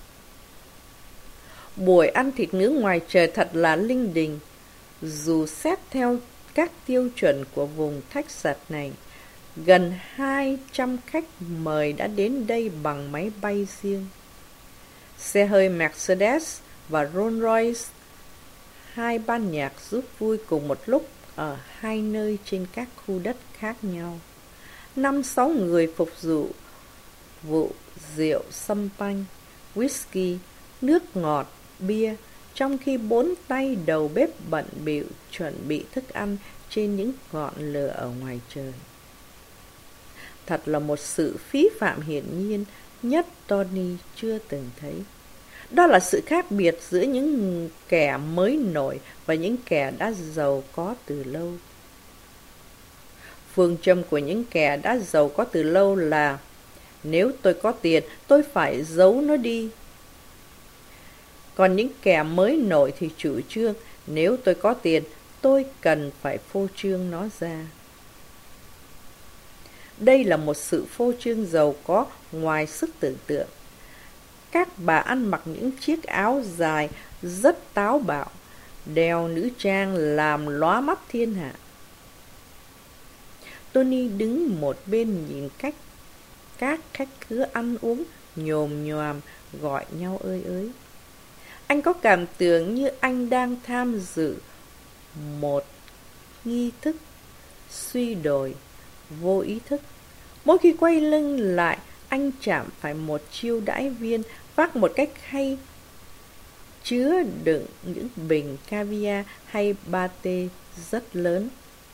Buổi ăn thịt nướng ngoài trời thật là linh đình. Dù xét theo các tiêu chuẩn của vùng Texas này, gần hai trăm khách mời đã đến đây bằng máy bay riêng. Xe hơi Mercedes và Rolls Royce, hai ban nhạc giúp vui cùng một lúc ở hai nơi trên các khu đất khác nhau. Năm sáu người phục vụ vụ rượu sâm panh, whisky, nước ngọt, bia, trong khi bốn tay đầu bếp bận bịu chuẩn bị thức ăn trên những ngọn lửa ở ngoài trời. Thật là một sự phí phạm hiển nhiên nhất Tony chưa từng thấy. Đó là sự khác biệt giữa những kẻ mới nổi và những kẻ đã giàu có từ lâu. Phương châm của những kẻ đã giàu có từ lâu là nếu tôi có tiền, tôi phải giấu nó đi. Còn những kẻ mới nổi thì chủ trương nếu tôi có tiền, tôi cần phải phô trương nó ra. Đây là một sự phô trương giàu có ngoài sức tưởng tượng. Các bà ăn mặc những chiếc áo dài rất táo bạo, đeo nữ trang làm lóa mắt thiên hạ. Tony đứng một bên nhìn cách các khách khứa ăn uống nhồm nhoàm gọi nhau ơi ới. Anh có cảm tưởng như anh đang tham dự một nghi thức suy đồi vô ý thức. Mỗi khi quay lưng lại, anh chạm phải một chiêu đãi viên vác một cách hay chứa đựng những bình caviar hay pate rất lớn,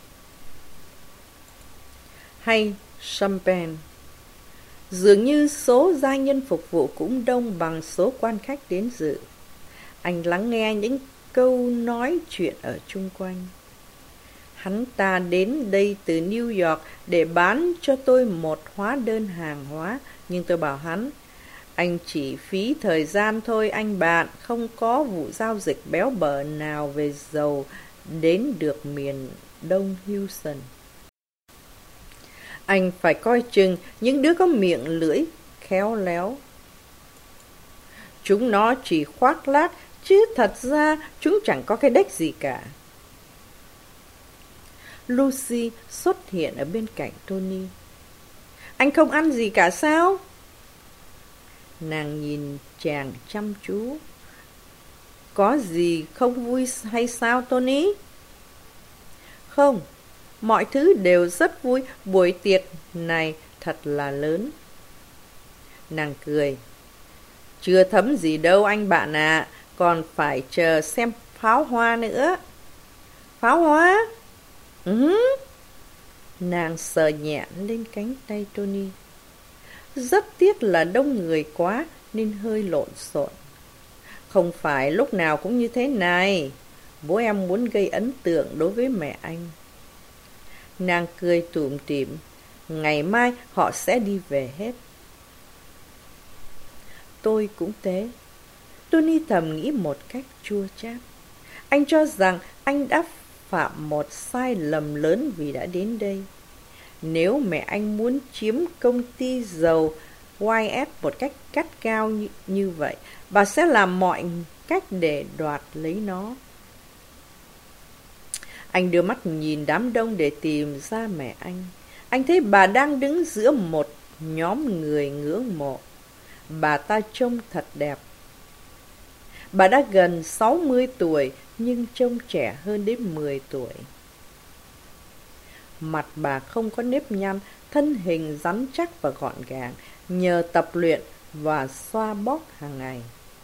hay champagne. Dường như số gia nhân phục vụ cũng đông bằng số quan khách đến dự. Anh lắng nghe những câu nói chuyện ở chung quanh. Hắn ta đến đây từ New York để bán cho tôi một hóa đơn hàng hóa, nhưng tôi bảo hắn, anh chỉ phí thời gian thôi anh bạn, không có vụ giao dịch béo bở nào về dầu đến được miền Đông Houston. Anh phải coi chừng những đứa có miệng lưỡi khéo léo. Chúng nó chỉ khoác lác, chứ thật ra chúng chẳng có cái đếch gì cả. Lucy xuất hiện ở bên cạnh Tony. Anh không ăn gì cả sao? Nàng nhìn chàng chăm chú. Có gì không vui hay sao, Tony? Không, mọi thứ đều rất vui, buổi tiệc này thật là lớn. Nàng cười. Chưa thấm gì đâu anh bạn ạ, à, còn phải chờ xem pháo hoa nữa. Pháo hoa? Ừ. Nàng sờ nhẹ lên cánh tay Tony. Rất tiếc là đông người quá nên hơi lộn xộn. Không phải lúc nào cũng như thế này. Bố em muốn gây ấn tượng đối với mẹ anh. Nàng cười tủm tỉm. Ngày mai họ sẽ đi về hết. Tôi cũng thế. Tony thầm nghĩ một cách chua chát. Anh cho rằng anh đã phạm một sai lầm lớn vì đã đến đây. Nếu mẹ anh muốn chiếm công ty dầu Y S một cách gắt gao như, như vậy, bà sẽ làm mọi cách để đoạt lấy nó. Anh đưa mắt nhìn đám đông để tìm ra mẹ anh. Anh thấy bà đang đứng giữa một nhóm người ngưỡng mộ. Bà ta trông thật đẹp. Bà đã gần sáu mươi tuổi nhưng trông trẻ hơn đến mười tuổi. Mặt bà không có nếp nhăn, thân hình rắn chắc và gọn gàng, nhờ tập luyện và xoa bóp hàng ngày.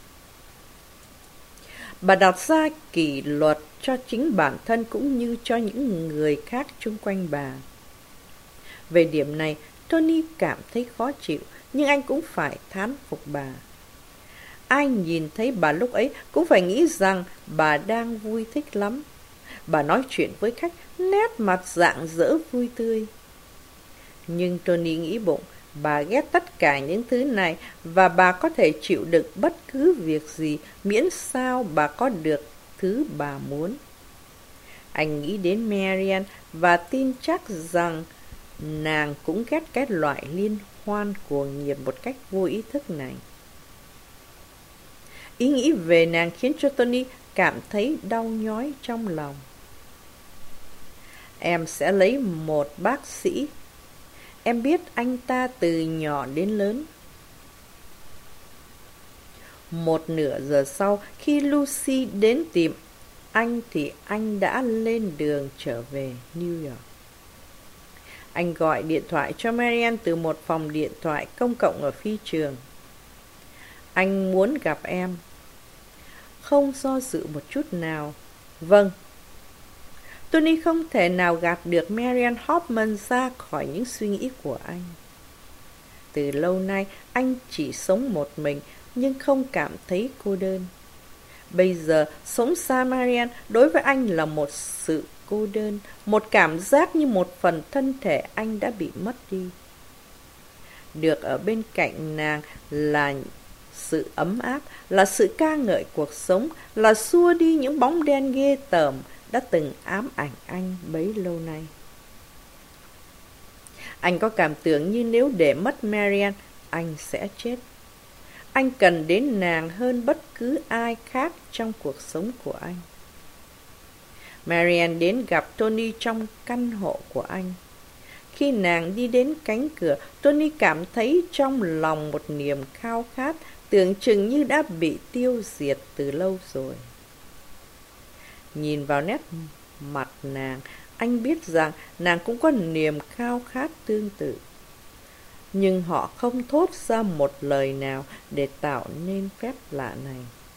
Bà đặt ra kỷ luật cho chính bản thân cũng như cho những người khác chung quanh bà. Về điểm này, Tony cảm thấy khó chịu, nhưng anh cũng phải thán phục bà. Ai nhìn thấy bà lúc ấy cũng phải nghĩ rằng bà đang vui thích lắm. Bà nói chuyện với khách, nét mặt rạng rỡ vui tươi. Nhưng Tony nghĩ bụng, bà ghét tất cả những thứ này và bà có thể chịu đựng bất cứ việc gì miễn sao bà có được thứ bà muốn. Anh nghĩ đến Marian và tin chắc rằng nàng cũng ghét cái loại liên hoan cuồng nhiệt một cách vô ý thức này. Ý nghĩ về nàng khiến cho Tony cảm thấy đau nhói trong lòng. Em sẽ lấy một bác sĩ. Em biết anh ta từ nhỏ đến lớn. Một nửa giờ sau, khi Lucy đến tìm anh thì anh đã lên đường trở về New York. Anh gọi điện thoại cho Marian từ một phòng điện thoại công cộng ở phi trường. Anh muốn gặp em. Không do dự một chút nào. Vâng. Tony không thể nào gạt được Marian Hoffman ra khỏi những suy nghĩ của anh. Từ lâu nay, anh chỉ sống một mình, nhưng không cảm thấy cô đơn. Bây giờ, sống xa Marian đối với anh là một sự cô đơn, một cảm giác như một phần thân thể anh đã bị mất đi. Được ở bên cạnh nàng là sự ấm áp, là sự ca ngợi cuộc sống, là xua đi những bóng đen ghê tởm đã từng ám ảnh anh bấy lâu nay. Anh có cảm tưởng như nếu để mất Marian, anh sẽ chết. Anh cần đến nàng hơn bất cứ ai khác trong cuộc sống của anh. Marian đến gặp Tony trong căn hộ của anh. Khi nàng đi đến cánh cửa, Tony cảm thấy trong lòng một niềm khao khát tưởng chừng như đã bị tiêu diệt từ lâu rồi. Nhìn vào nét mặt nàng, anh biết rằng nàng cũng có niềm khao khát tương tự. Nhưng họ không thốt ra một lời nào để tạo nên phép lạ này.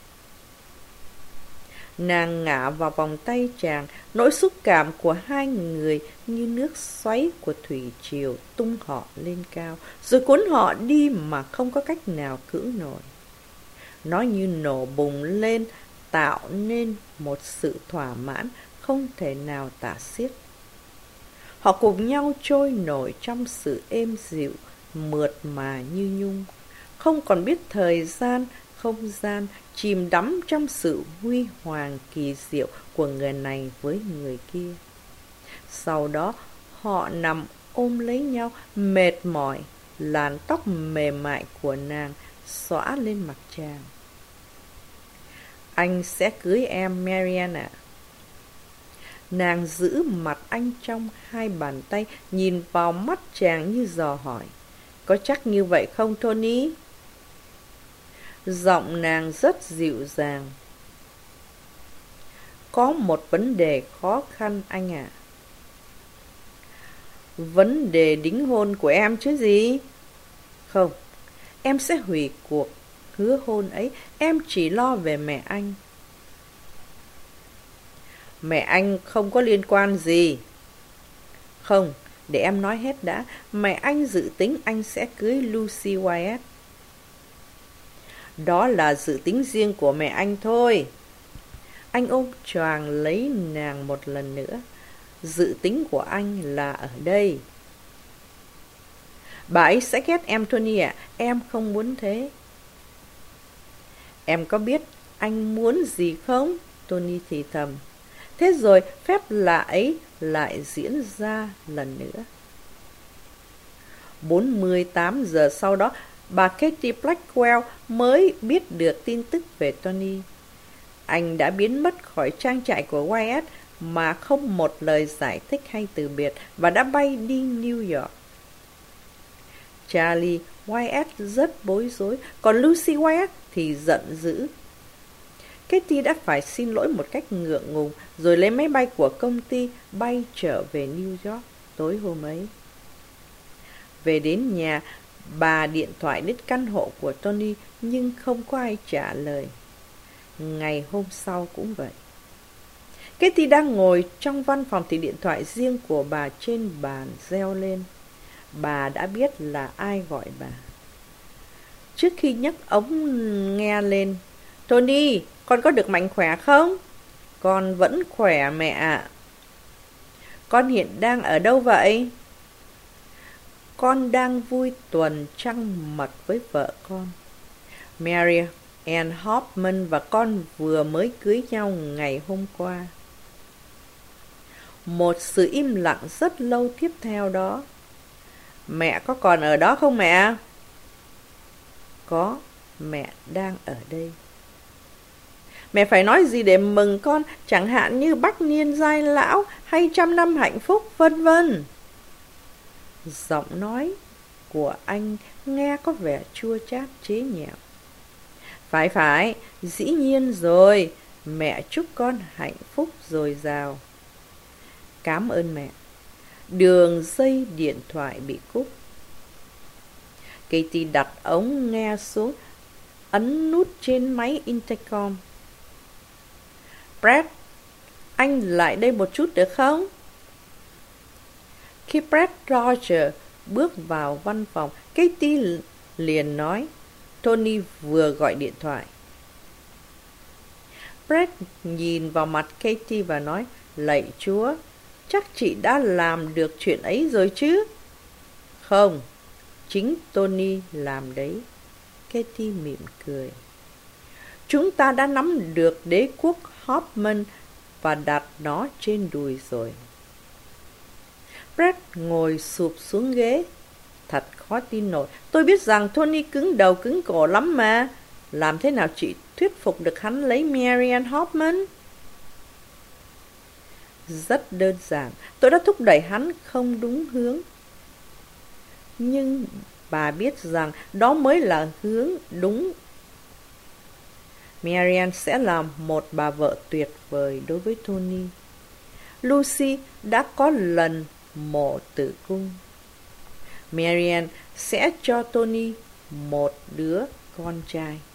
Nàng ngã vào vòng tay chàng, nỗi xúc cảm của hai người như nước xoáy của thủy triều tung họ lên cao, rồi cuốn họ đi mà không có cách nào cưỡng nổi. Nó như nổ bùng lên, tạo nên một sự thỏa mãn không thể nào tả xiết. Họ cùng nhau trôi nổi trong sự êm dịu, mượt mà như nhung, không còn biết thời gian, không gian, chìm đắm trong sự huy hoàng kỳ diệu của người này với người kia. Sau đó, họ nằm ôm lấy nhau, mệt mỏi, làn tóc mềm mại của nàng xõa lên mặt chàng. Anh sẽ cưới em, Marian ạ. Nàng giữ mặt anh trong hai bàn tay, nhìn vào mắt chàng như dò hỏi. Có chắc như vậy không, Tony? Giọng nàng rất dịu dàng. Có một vấn đề khó khăn anh ạ. À. Vấn đề đính hôn của em chứ gì? Không, em sẽ hủy cuộc hứa hôn ấy. Em chỉ lo về mẹ anh. Mẹ anh không có liên quan gì. Không, để em nói hết đã. Mẹ anh dự tính anh sẽ cưới Lucy Wyatt. Đó là dự tính riêng của mẹ anh thôi. Anh ôm choàng lấy nàng một lần nữa. Dự tính của anh là ở đây. Bà ấy sẽ ghét em, Tony ạ. À. Em không muốn thế. Em có biết anh muốn gì không? Tony thì thầm. Thế rồi phép lạ ấy lại diễn ra lần nữa. bốn mươi tám giờ sau đó, bà Katie Blackwell mới biết được tin tức về Tony. Anh đã biến mất khỏi trang trại của Wyatt mà không một lời giải thích hay từ biệt và đã bay đi New York. Charlie Wyatt rất bối rối, còn Lucy Wyatt thì giận dữ. Katie đã phải xin lỗi một cách ngượng ngùng rồi lấy máy bay của công ty bay trở về New York tối hôm ấy. Về đến nhà, bà điện thoại đến căn hộ của Tony nhưng không có ai trả lời. Ngày hôm sau cũng vậy. Katie đang ngồi trong văn phòng thì điện thoại riêng của bà trên bàn reo lên. Bà đã biết là ai gọi bà. Trước khi nhấc ống nghe lên, Tony, con có được mạnh khỏe không? Con vẫn khỏe mẹ ạ. Con hiện đang ở đâu vậy? Con đang vui tuần trăng mật với vợ con. Mary Ann Hoffman và con vừa mới cưới nhau ngày hôm qua. Một sự im lặng rất lâu tiếp theo đó. Mẹ có còn ở đó không mẹ? Có, mẹ đang ở đây. Mẹ phải nói gì để mừng con, chẳng hạn như bách niên giai lão hay trăm năm hạnh phúc, vân vân. Giọng nói của anh nghe có vẻ chua chát chế nhạo. Phải phải, dĩ nhiên rồi, mẹ chúc con hạnh phúc dồi dào. Cảm ơn mẹ. Đường dây điện thoại bị cúp. Katie đặt ống nghe xuống, ấn nút trên máy intercom. Brett, anh lại đây một chút được không? Khi Brett Roger bước vào văn phòng, Katie liền nói, Tony vừa gọi điện thoại. Brett nhìn vào mặt Katie và nói, lạy Chúa, chắc chị đã làm được chuyện ấy rồi chứ? Không, chính Tony làm đấy. Katie mỉm cười. Chúng ta đã nắm được đế quốc Hoffman và đặt nó trên đùi rồi. Brett ngồi sụp xuống ghế. Thật khó tin nổi. Tôi biết rằng Tony cứng đầu cứng cổ lắm mà. Làm thế nào chị thuyết phục được hắn lấy Mary Ann Hoffman? Rất đơn giản. Tôi đã thúc đẩy hắn không đúng hướng. Nhưng bà biết rằng đó mới là hướng đúng. Mary Ann sẽ là một bà vợ tuyệt vời đối với Tony. Lucy đã có lần mổ tử cung. Mary Ann sẽ cho Tony một đứa con trai.